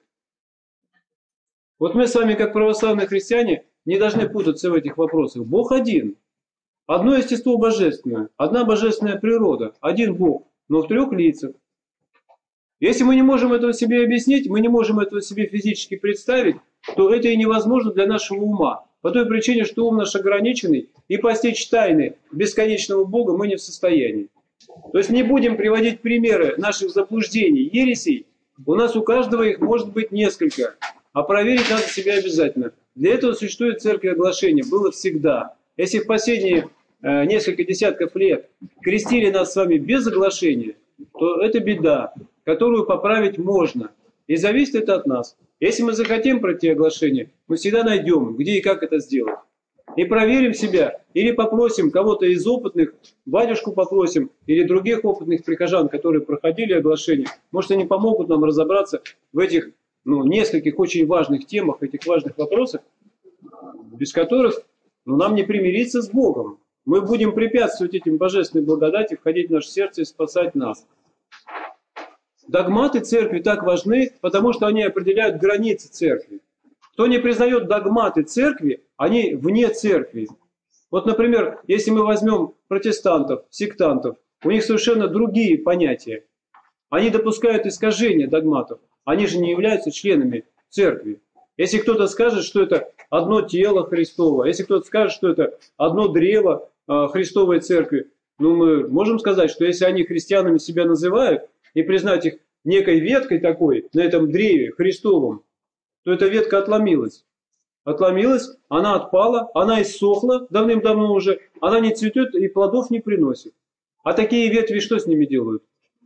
Вот мы с вами, как православные христиане, не должны путаться в этих вопросах. Бог один. Одно естество божественное, одна божественная природа, один Бог, но в трех лицах. Если мы не можем этого себе объяснить, мы не можем этого себе физически представить, то это и невозможно для нашего ума. По той причине, что ум наш ограниченный, и постичь тайны бесконечного Бога мы не в состоянии. То есть не будем приводить примеры наших заблуждений, ересей. У нас у каждого их может быть несколько. А проверить надо себя обязательно. Для этого существует церковь оглашения. Было всегда. Если в последние э, несколько десятков лет крестили нас с вами без оглашения, то это беда, которую поправить можно. И зависит это от нас. Если мы захотим пройти оглашение, мы всегда найдем, где и как это сделать. И проверим себя, или попросим кого-то из опытных, батюшку попросим, или других опытных прихожан, которые проходили оглашение. Может, они помогут нам разобраться в этих, ну, нескольких очень важных темах, этих важных вопросах, без которых ну, нам не примириться с Богом. Мы будем препятствовать этим божественной благодати входить в наше сердце и спасать нас. Догматы церкви так важны, потому что они определяют границы церкви. Кто не признает догматы церкви, они вне церкви. Вот, например, если мы возьмем протестантов, сектантов, у них совершенно другие понятия. Они допускают искажения догматов. Они же не являются членами церкви. Если кто-то скажет, что это одно тело Христово, если кто-то скажет, что это одно древо э, Христовой церкви, ну мы можем сказать, что если они христианами себя называют и признать их некой веткой такой на этом древе Христовом, то эта ветка отломилась. Отломилась, она отпала, она иссохла давным-давно уже, она не цветет и плодов не приносит. А такие ветви что с ними делают?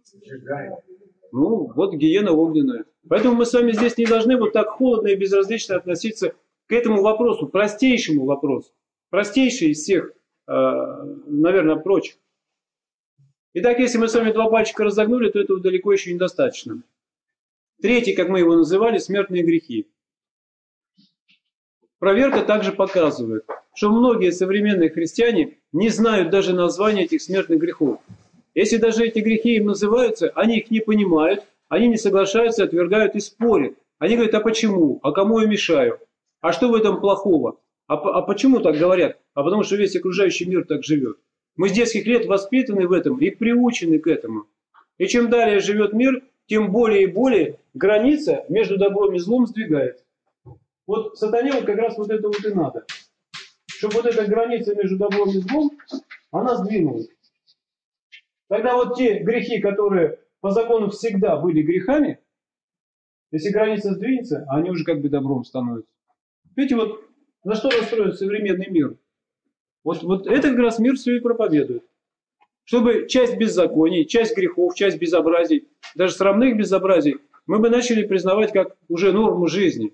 Ну, вот гиена огненная. Поэтому мы с вами здесь не должны вот так холодно и безразлично относиться к этому вопросу, простейшему вопросу. Простейший из всех, э, наверное, прочих. Итак, если мы с вами два пальчика разогнули, то этого далеко еще недостаточно. Третий, как мы его называли, смертные грехи. Проверка также показывает, что многие современные христиане не знают даже названия этих смертных грехов. Если даже эти грехи им называются, они их не понимают, они не соглашаются, отвергают и спорят. Они говорят, а почему? А кому я мешаю? А что в этом плохого? А, а почему так говорят? А потому что весь окружающий мир так живет. Мы с детских лет воспитаны в этом и приучены к этому. И чем далее живет мир, тем более и более граница между добром и злом сдвигается. Вот сатане вот как раз вот это вот и надо. Чтобы вот эта граница между добром и злом, она сдвинулась. Тогда вот те грехи, которые по закону всегда были грехами, если граница сдвинется, они уже как бы добром становятся. Видите, вот на что настроен современный мир? Вот, вот это как раз мир все и проповедует. Чтобы часть беззаконий, часть грехов, часть безобразий, даже срамных безобразий, мы бы начали признавать как уже норму жизни.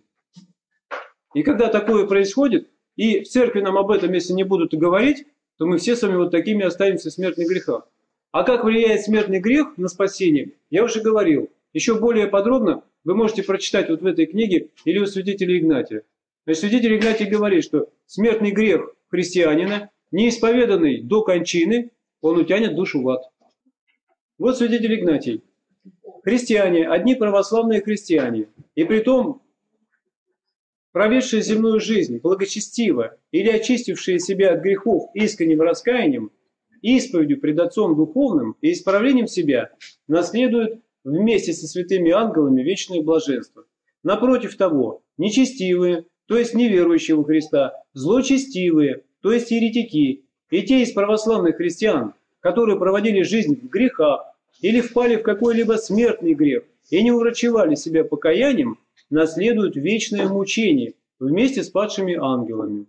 И когда такое происходит, и в церкви нам об этом, если не будут говорить, то мы все с вами вот такими останемся в смертных грехах. А как влияет смертный грех на спасение, я уже говорил. Еще более подробно вы можете прочитать вот в этой книге или у святителя Игнатия. Значит, святитель Игнатий говорит, что смертный грех христианина, неисповеданный до кончины, он утянет душу в ад. Вот святитель Игнатий. Христиане, одни православные христиане, и притом проведшие земную жизнь благочестиво или очистившие себя от грехов искренним раскаянием, исповедью пред Отцом Духовным и исправлением себя, наследуют вместе со святыми ангелами вечное блаженство. Напротив того, нечестивые, то есть неверующие во Христа, злочестивые, то есть еретики, и те из православных христиан, которые проводили жизнь в грехах или впали в какой-либо смертный грех и не уврачевали себя покаянием, наследуют вечное мучение вместе с падшими ангелами.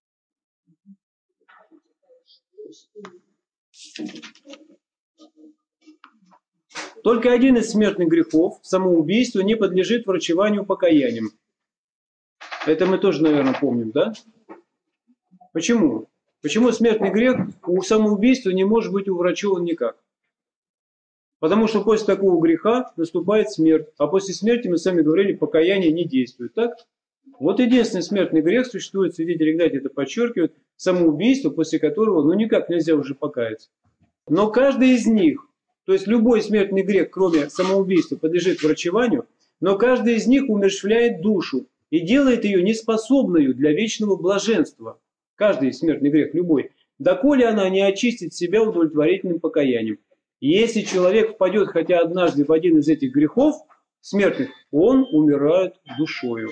Только один из смертных грехов, самоубийство, не подлежит врачеванию покаянием. Это мы тоже, наверное, помним, да? Почему? Почему смертный грех у самоубийства не может быть уврачеван никак? Потому что после такого греха наступает смерть. А после смерти, мы сами говорили, покаяние не действует. Так? Вот единственный смертный грех существует, святитель Игнатий это подчеркивает, самоубийство, после которого ну никак нельзя уже покаяться. Но каждый из них, то есть любой смертный грех, кроме самоубийства, подлежит врачеванию, но каждый из них умерщвляет душу и делает ее неспособную для вечного блаженства. Каждый смертный грех, любой, доколе она не очистит себя удовлетворительным покаянием. И если человек впадет хотя однажды в один из этих грехов смертных, он умирает душою.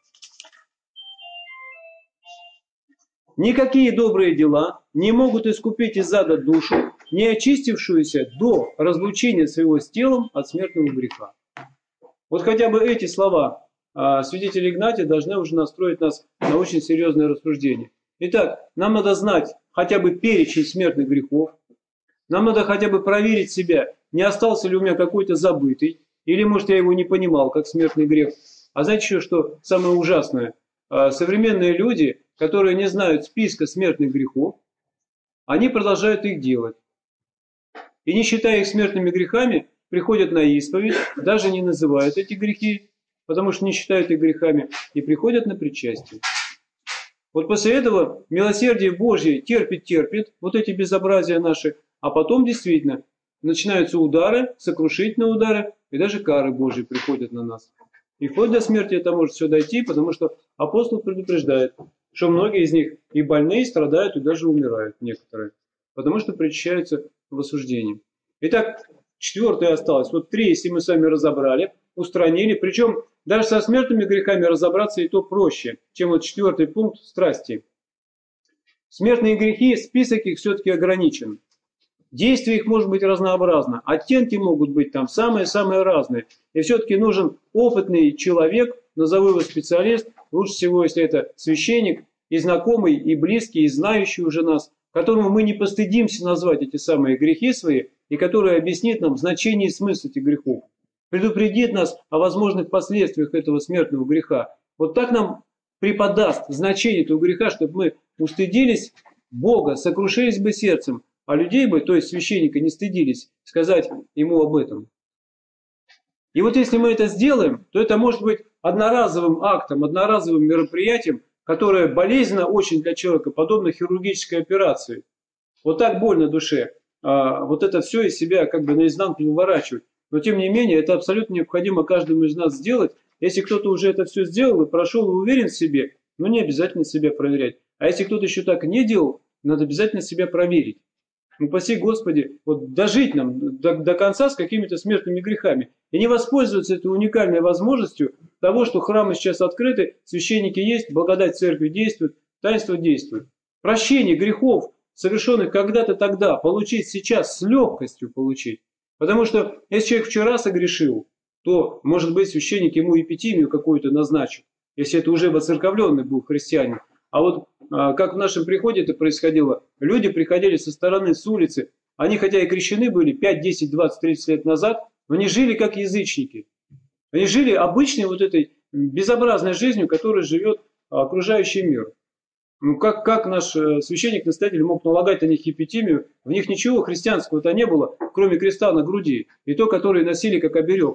Никакие добрые дела не могут искупить из ада душу, не очистившуюся до разлучения своего с телом от смертного греха. Вот хотя бы эти слова а, святителя Игнатия должны уже настроить нас на очень серьезное рассуждение. Итак, нам надо знать хотя бы перечень смертных грехов, нам надо хотя бы проверить себя, не остался ли у меня какой-то забытый, или, может, я его не понимал, как смертный грех. А знаете еще, что самое ужасное? Современные люди, которые не знают списка смертных грехов, они продолжают их делать. И не считая их смертными грехами, приходят на исповедь, даже не называют эти грехи, потому что не считают их грехами, и приходят на причастие. Вот после этого милосердие Божье терпит-терпит вот эти безобразия наши, а потом действительно начинаются удары, сокрушительные удары, и даже кары Божьи приходят на нас. И вплоть до смерти это может все дойти, потому что апостол предупреждает, что многие из них и больные страдают, и даже умирают некоторые, потому что причащаются в осуждении. Итак, четвертое осталось. Вот три, если мы с вами разобрали, устранили. Причем даже со смертными грехами разобраться и то проще, чем вот четвертый пункт страсти. Смертные грехи, список их все-таки ограничен. Действия их может быть разнообразно. Оттенки могут быть там самые-самые разные. И все-таки нужен опытный человек, назову его специалист, лучше всего, если это священник, и знакомый, и близкий, и знающий уже нас, которому мы не постыдимся назвать эти самые грехи свои, и который объяснит нам значение и смысл этих грехов, предупредит нас о возможных последствиях этого смертного греха. Вот так нам преподаст значение этого греха, чтобы мы устыдились Бога, сокрушились бы сердцем, а людей бы, то есть священника, не стыдились сказать ему об этом. И вот если мы это сделаем, то это может быть одноразовым актом, одноразовым мероприятием, которое болезненно очень для человека, подобно хирургической операции. Вот так больно душе. А вот это все из себя как бы наизнанку выворачивать. Но тем не менее, это абсолютно необходимо каждому из нас сделать. Если кто-то уже это все сделал и прошел и уверен в себе, ну не обязательно себя проверять. А если кто-то еще так не делал, надо обязательно себя проверить. Ну, спаси Господи, вот дожить нам до, до конца с какими-то смертными грехами. И не воспользоваться этой уникальной возможностью того, что храмы сейчас открыты, священники есть, благодать церкви действует, таинство действует. Прощение грехов, совершенных когда-то тогда, получить сейчас с легкостью получить. Потому что если человек вчера согрешил, то, может быть, священник ему эпитимию какую-то назначит, если это уже воцерковленный был христианин. А вот как в нашем приходе это происходило, люди приходили со стороны, с улицы, они хотя и крещены были пять, десять, двадцать, тридцать лет назад, но они жили как язычники. Они жили обычной вот этой безобразной жизнью, которой живет окружающий мир. Ну как, как наш священник-настоятель мог налагать на них эпитимию? В них ничего христианского-то не было, кроме креста на груди, и то, который носили как оберег.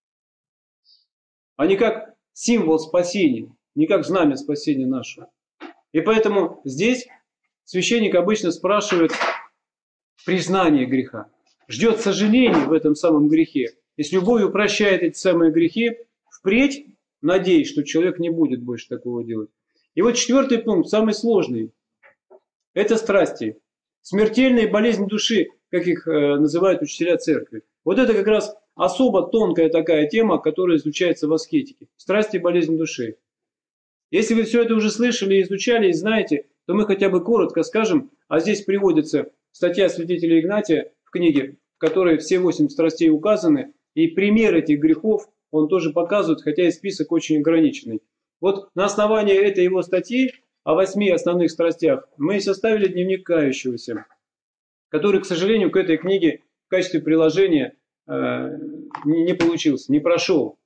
А не как символ спасения, не как знамя спасения нашего. И поэтому здесь священник обычно спрашивает признание греха, ждет сожаления в этом самом грехе. И с любовью прощает эти самые грехи, впредь надеюсь, что человек не будет больше такого делать. И вот четвертый пункт, самый сложный, это страсти. Смертельные болезни души, как их э, называют учителя церкви. Вот это как раз особо тонкая такая тема, которая изучается в аскетике. Страсти и болезни души. Если вы все это уже слышали, изучали и знаете, то мы хотя бы коротко скажем, а здесь приводится статья святителя Игнатия в книге, в которой все восемь страстей указаны, и пример этих грехов он тоже показывает, хотя и список очень ограниченный. Вот на основании этой его статьи о восьми основных страстях мы составили дневник кающегося, который, к сожалению, к этой книге в качестве приложения э, не получился, не прошел.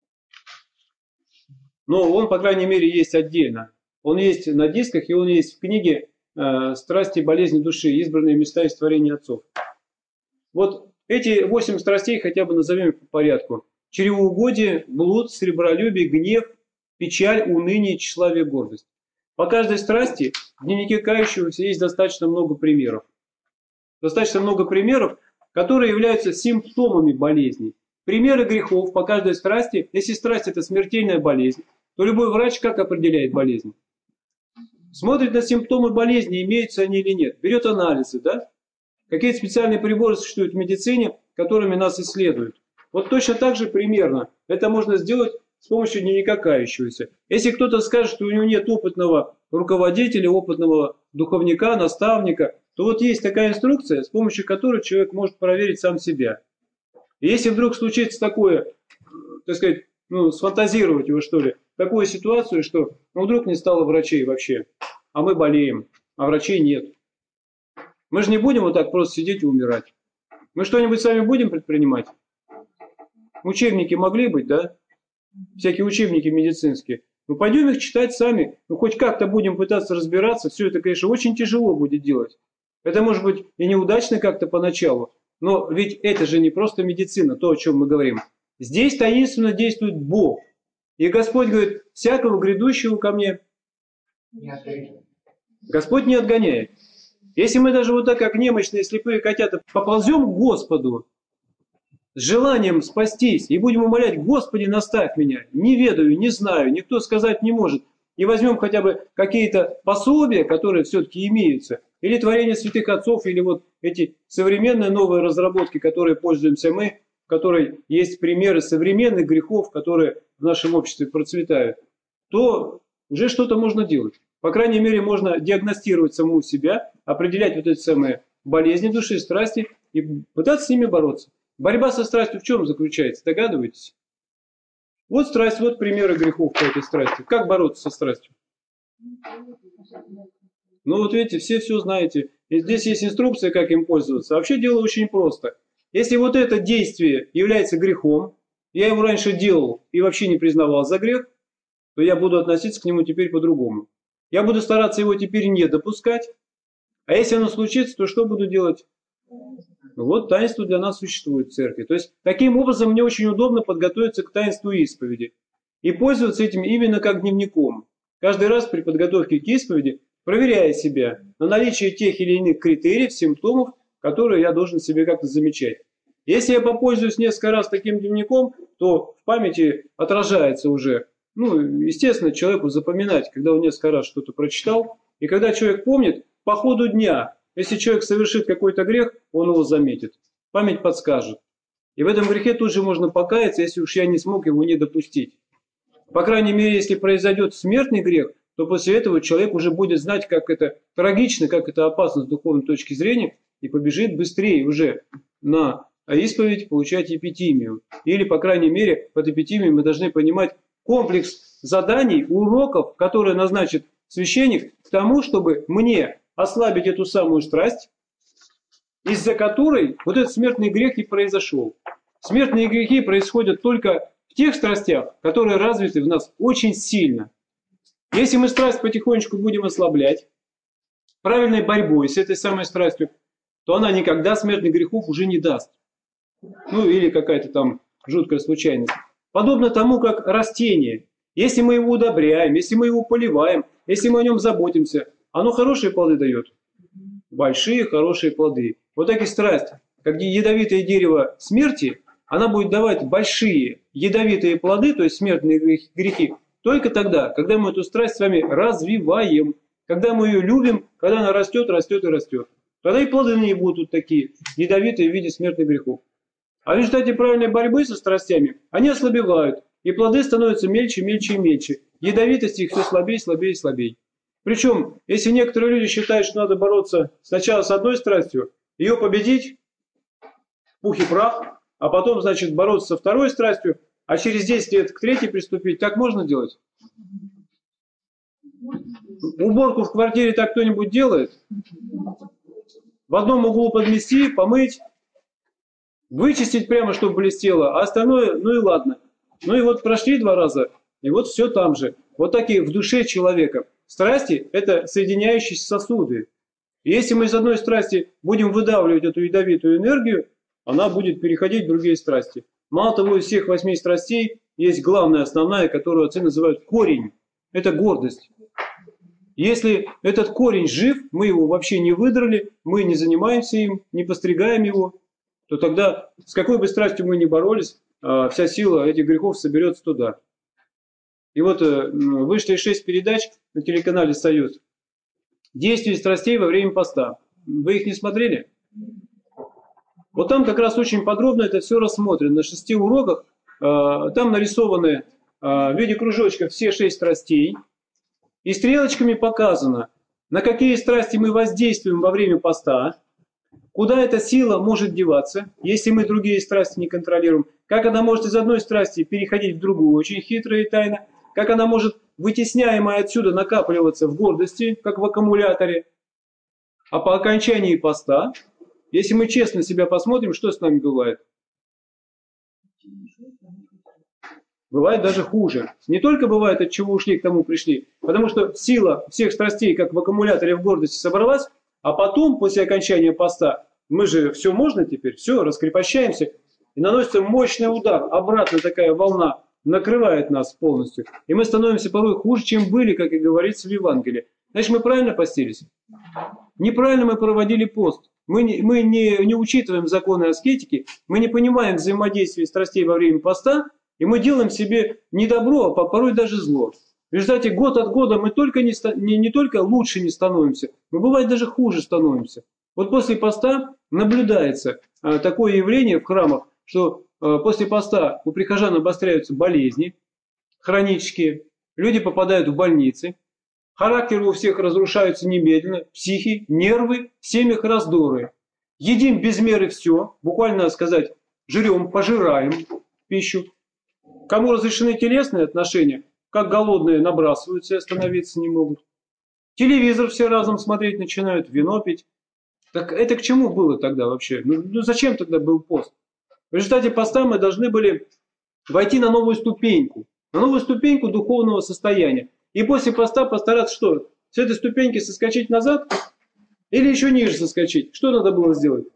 Но он, по крайней мере, есть отдельно. Он есть на дисках, и он есть в книге э, «Страсти и болезни души. Избранные места из творения отцов». Вот эти восемь страстей хотя бы назовем по порядку. Чревоугодие, блуд, сребролюбие, гнев, печаль, уныние, тщеславие, гордость. По каждой страсти в дневнике кающегося есть достаточно много примеров. Достаточно много примеров, которые являются симптомами болезней. Примеры грехов по каждой страсти. Если страсть – это смертельная болезнь, то любой врач как определяет болезнь? Смотрит на симптомы болезни, имеются они или нет. Берет анализы, да? Какие-то специальные приборы существуют в медицине, которыми нас исследуют. Вот точно так же примерно это можно сделать с помощью дневника кающегося. Если кто-то скажет, что у него нет опытного руководителя, опытного духовника, наставника, то вот есть такая инструкция, с помощью которой человек может проверить сам себя. И если вдруг случится такое, так сказать, ну, сфантазировать его, что ли, такую ситуацию, что ну, вдруг не стало врачей вообще, а мы болеем, а врачей нет. Мы же не будем вот так просто сидеть и умирать. Мы что-нибудь сами будем предпринимать? Учебники могли быть, да? Всякие учебники медицинские. Ну, пойдем их читать сами. Ну, хоть как-то будем пытаться разбираться. Все это, конечно, очень тяжело будет делать. Это может быть и неудачно как-то поначалу. Но ведь это же не просто медицина, то, о чем мы говорим. Здесь таинственно действует Бог. И Господь говорит, всякого грядущего ко мне Господь не отгоняет. Если мы даже вот так, как немощные слепые котята, поползем к Господу с желанием спастись и будем умолять: Господи, наставь меня, не ведаю, не знаю, никто сказать не может, и возьмем хотя бы какие-то пособия, которые все-таки имеются, или творение святых отцов, или вот эти современные новые разработки, которые пользуемся мы, в которой есть примеры современных грехов, которые в нашем обществе процветают, то уже что-то можно делать. По крайней мере, можно диагностировать саму себя, определять вот эти самые болезни души, страсти и пытаться с ними бороться. Борьба со страстью в чем заключается? Догадываетесь? Вот страсть, вот примеры грехов по этой страсти. Как бороться со страстью? Ну вот видите, все все знаете. И здесь есть инструкция, как им пользоваться. Вообще дело очень просто. Если вот это действие является грехом, я его раньше делал и вообще не признавал за грех, то я буду относиться к нему теперь по-другому. Я буду стараться его теперь не допускать. А если оно случится, то что буду делать? Вот таинство для нас существует в церкви. То есть таким образом мне очень удобно подготовиться к таинству исповеди. И пользоваться этим именно как дневником. Каждый раз при подготовке к исповеди проверяя себя на наличие тех или иных критериев, симптомов, которые я должен себе как-то замечать. Если я попользуюсь несколько раз таким дневником, то в памяти отражается уже. Ну, естественно, человеку запоминать, когда он несколько раз что-то прочитал. И когда человек помнит, по ходу дня, если человек совершит какой-то грех, он его заметит. Память подскажет. И в этом грехе тут же можно покаяться, если уж я не смог его не допустить. По крайней мере, если произойдет смертный грех, то после этого человек уже будет знать, как это трагично, как это опасно с духовной точки зрения, и побежит быстрее уже на исповедь получать эпитимию. Или, по крайней мере, под эпитимией мы должны понимать комплекс заданий, уроков, которые назначит священник к тому, чтобы мне ослабить эту самую страсть, из-за которой вот этот смертный грех и произошел. Смертные грехи происходят только в тех страстях, которые развиты в нас очень сильно. Если мы страсть потихонечку будем ослаблять, правильной борьбой с этой самой страстью, то она никогда смертных грехов уже не даст. Ну или какая-то там жуткая случайность. Подобно тому, как растение. Если мы его удобряем, если мы его поливаем, если мы о нем заботимся, оно хорошие плоды дает. Большие, хорошие плоды. Вот так и страсть. Как ядовитое дерево смерти, она будет давать большие ядовитые плоды, то есть смертные грехи, только тогда, когда мы эту страсть с вами развиваем. Когда мы ее любим, когда она растет, растет и растет. Тогда и плоды на ней будут такие, ядовитые в виде смертных грехов. А в результате правильной борьбы со страстями, они ослабевают, и плоды становятся мельче, мельче и мельче. Ядовитость их все слабее, слабее и слабее. Причем, если некоторые люди считают, что надо бороться сначала с одной страстью, ее победить, пух и прах, а потом, значит, бороться со второй страстью, а через десять лет к третьей приступить, так можно делать? Уборку в квартире так кто-нибудь делает? В одном углу подмести, помыть, вычистить прямо, чтобы блестело, а остальное, ну и ладно. Ну и вот прошли два раза, и вот все там же. Вот такие в душе человека. Страсти – это соединяющиеся сосуды. И если мы из одной страсти будем выдавливать эту ядовитую энергию, она будет переходить в другие страсти. Мало того, из всех восьми страстей есть главная, основная, которую отцы называют корень. Это гордость. Если этот корень жив, мы его вообще не выдрали, мы не занимаемся им, не постригаем его, то тогда с какой бы страстью мы ни боролись, вся сила этих грехов соберется туда. И вот вышли шесть передач на телеканале «Союз». Действия страстей во время поста. Вы их не смотрели? Вот там как раз очень подробно это все рассмотрено. На шести уроках там нарисованы в виде кружочков все шесть страстей. И стрелочками показано, на какие страсти мы воздействуем во время поста, куда эта сила может деваться, если мы другие страсти не контролируем, как она может из одной страсти переходить в другую, очень хитро и тайно, как она может, вытесняемая отсюда, накапливаться в гордости, как в аккумуляторе. А по окончании поста, если мы честно себя посмотрим, что с нами бывает? Бывает даже хуже. Не только бывает, от чего ушли, к тому пришли, потому что сила всех страстей, как в аккумуляторе в гордости, собралась, а потом, после окончания поста, мы же все можно теперь, все, раскрепощаемся, и наносится мощный удар, обратно такая волна накрывает нас полностью. И мы становимся порой хуже, чем были, как и говорится в Евангелии. Значит, мы правильно постились? Неправильно мы проводили пост. Мы, не, мы не, не учитываем законы аскетики, мы не понимаем взаимодействия страстей во время поста, и мы делаем себе не добро, а порой даже зло. В результате год от года мы только не, не, не только лучше не становимся, мы бывает даже хуже становимся. Вот после поста наблюдается а, такое явление в храмах, что а, после поста у прихожан обостряются болезни хронические, люди попадают в больницы, характеры у всех разрушаются немедленно, психи, нервы, в семьях раздоры. Едим без меры все, буквально надо сказать, жрем, пожираем пищу. Кому разрешены телесные отношения, как голодные набрасываются и остановиться не могут. Телевизор все разом смотреть начинают, вино пить. Так это к чему было тогда вообще? Ну, ну зачем тогда был пост? В результате поста мы должны были войти на новую ступеньку, на новую ступеньку духовного состояния. И после поста постараться что? С этой ступеньки соскочить назад? Или еще ниже соскочить? Что надо было сделать?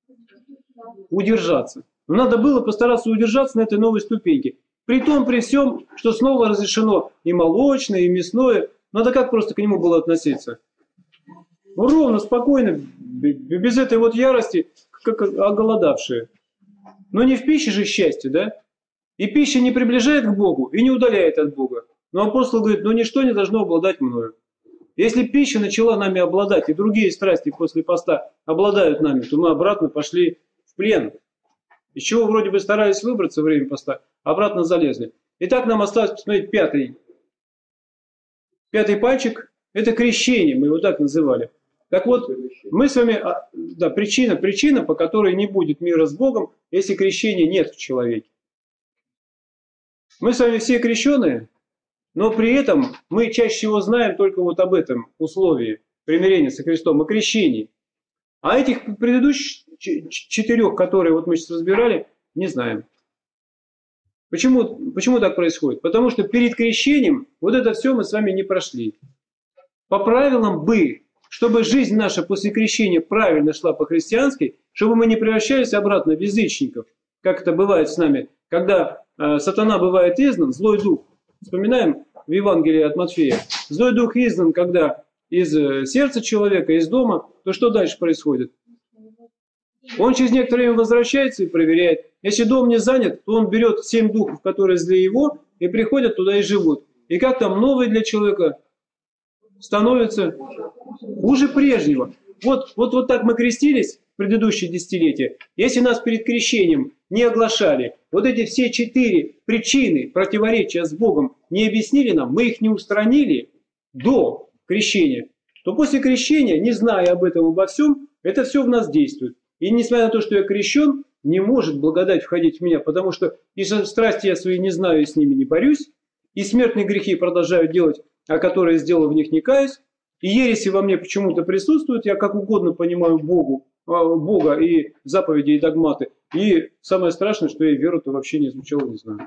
Удержаться. Но надо было постараться удержаться на этой новой ступеньке. При том, при всем, что снова разрешено и молочное, и мясное. Надо как просто к нему было относиться? Ну, ровно, спокойно, без этой вот ярости, как оголодавшие. Но не в пище же счастье, да? И пища не приближает к Богу и не удаляет от Бога. Но апостол говорит, ну ничто не должно обладать мною. Если пища начала нами обладать, и другие страсти после поста обладают нами, то мы обратно пошли в плен. Из чего вроде бы старались выбраться во время поста, обратно залезли. Итак, нам осталось посмотреть пятый. Пятый пальчик – это крещение, мы его так называли. Так вот, мы с вами, да, причина, причина, по которой не будет мира с Богом, если крещения нет в человеке. Мы с вами все крещеные, но при этом мы чаще всего знаем только вот об этом условии примирения со Христом, о крещении. А этих предыдущих четырех, которые вот мы сейчас разбирали, не знаем. Почему, почему так происходит? Потому что перед крещением вот это все мы с вами не прошли. По правилам бы, чтобы жизнь наша после крещения правильно шла по-христиански, чтобы мы не превращались обратно в язычников, как это бывает с нами, когда э, сатана бывает изгнан, злой дух. Вспоминаем в Евангелии от Матфея. Злой дух изгнан, когда из сердца человека, из дома, то что дальше происходит? Он через некоторое время возвращается и проверяет. Если дом не занят, то он берет семь духов, которые зле его, и приходят туда и живут. И как там новый для человека становится хуже прежнего. Вот, вот, вот так мы крестились в предыдущие десятилетия. Если нас перед крещением не оглашали, вот эти все четыре причины противоречия с Богом не объяснили нам, мы их не устранили до крещения, то после крещения, не зная об этом обо всем, это все в нас действует. И несмотря на то, что я крещен, не может благодать входить в меня, потому что и страсти я свои не знаю, и с ними не борюсь, и смертные грехи продолжаю делать, а которые я сделал, в них не каюсь, и ереси во мне почему-то присутствуют, я как угодно понимаю Богу, Бога и заповеди, и догматы, и самое страшное, что я веру-то вообще не изучал, не знаю.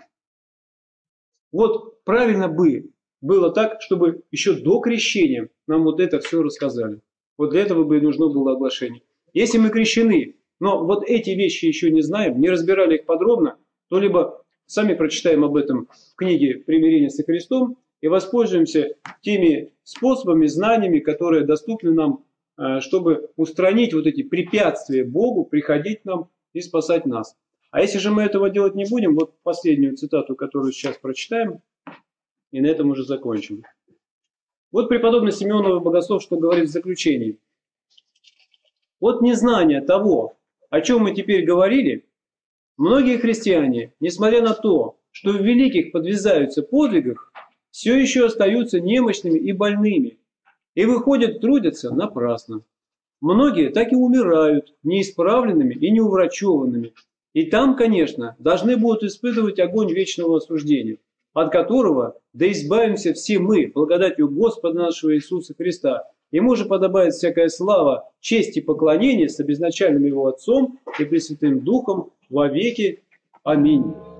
Вот правильно бы было так, чтобы еще до крещения нам вот это все рассказали. Вот для этого бы и нужно было оглашение. Если мы крещены, но вот эти вещи еще не знаем, не разбирали их подробно, то либо сами прочитаем об этом в книге «Примирение со Христом» и воспользуемся теми способами, знаниями, которые доступны нам, чтобы устранить вот эти препятствия Богу, приходить нам и спасать нас. А если же мы этого делать не будем, вот последнюю цитату, которую сейчас прочитаем, и на этом уже закончим. Вот преподобный Симеонов Богослов, что говорит в заключении. От незнания того, о чем мы теперь говорили, многие христиане, несмотря на то, что в великих подвязаются подвигах, все еще остаются немощными и больными, и выходят трудятся напрасно. Многие так и умирают неисправленными и неуврачеванными, и там, конечно, должны будут испытывать огонь вечного осуждения, от которого да избавимся все мы, благодатью Господа нашего Иисуса Христа. Ему же подобает всякая слава, честь и поклонение с обезначальным его Отцом и Пресвятым Духом во веки. Аминь.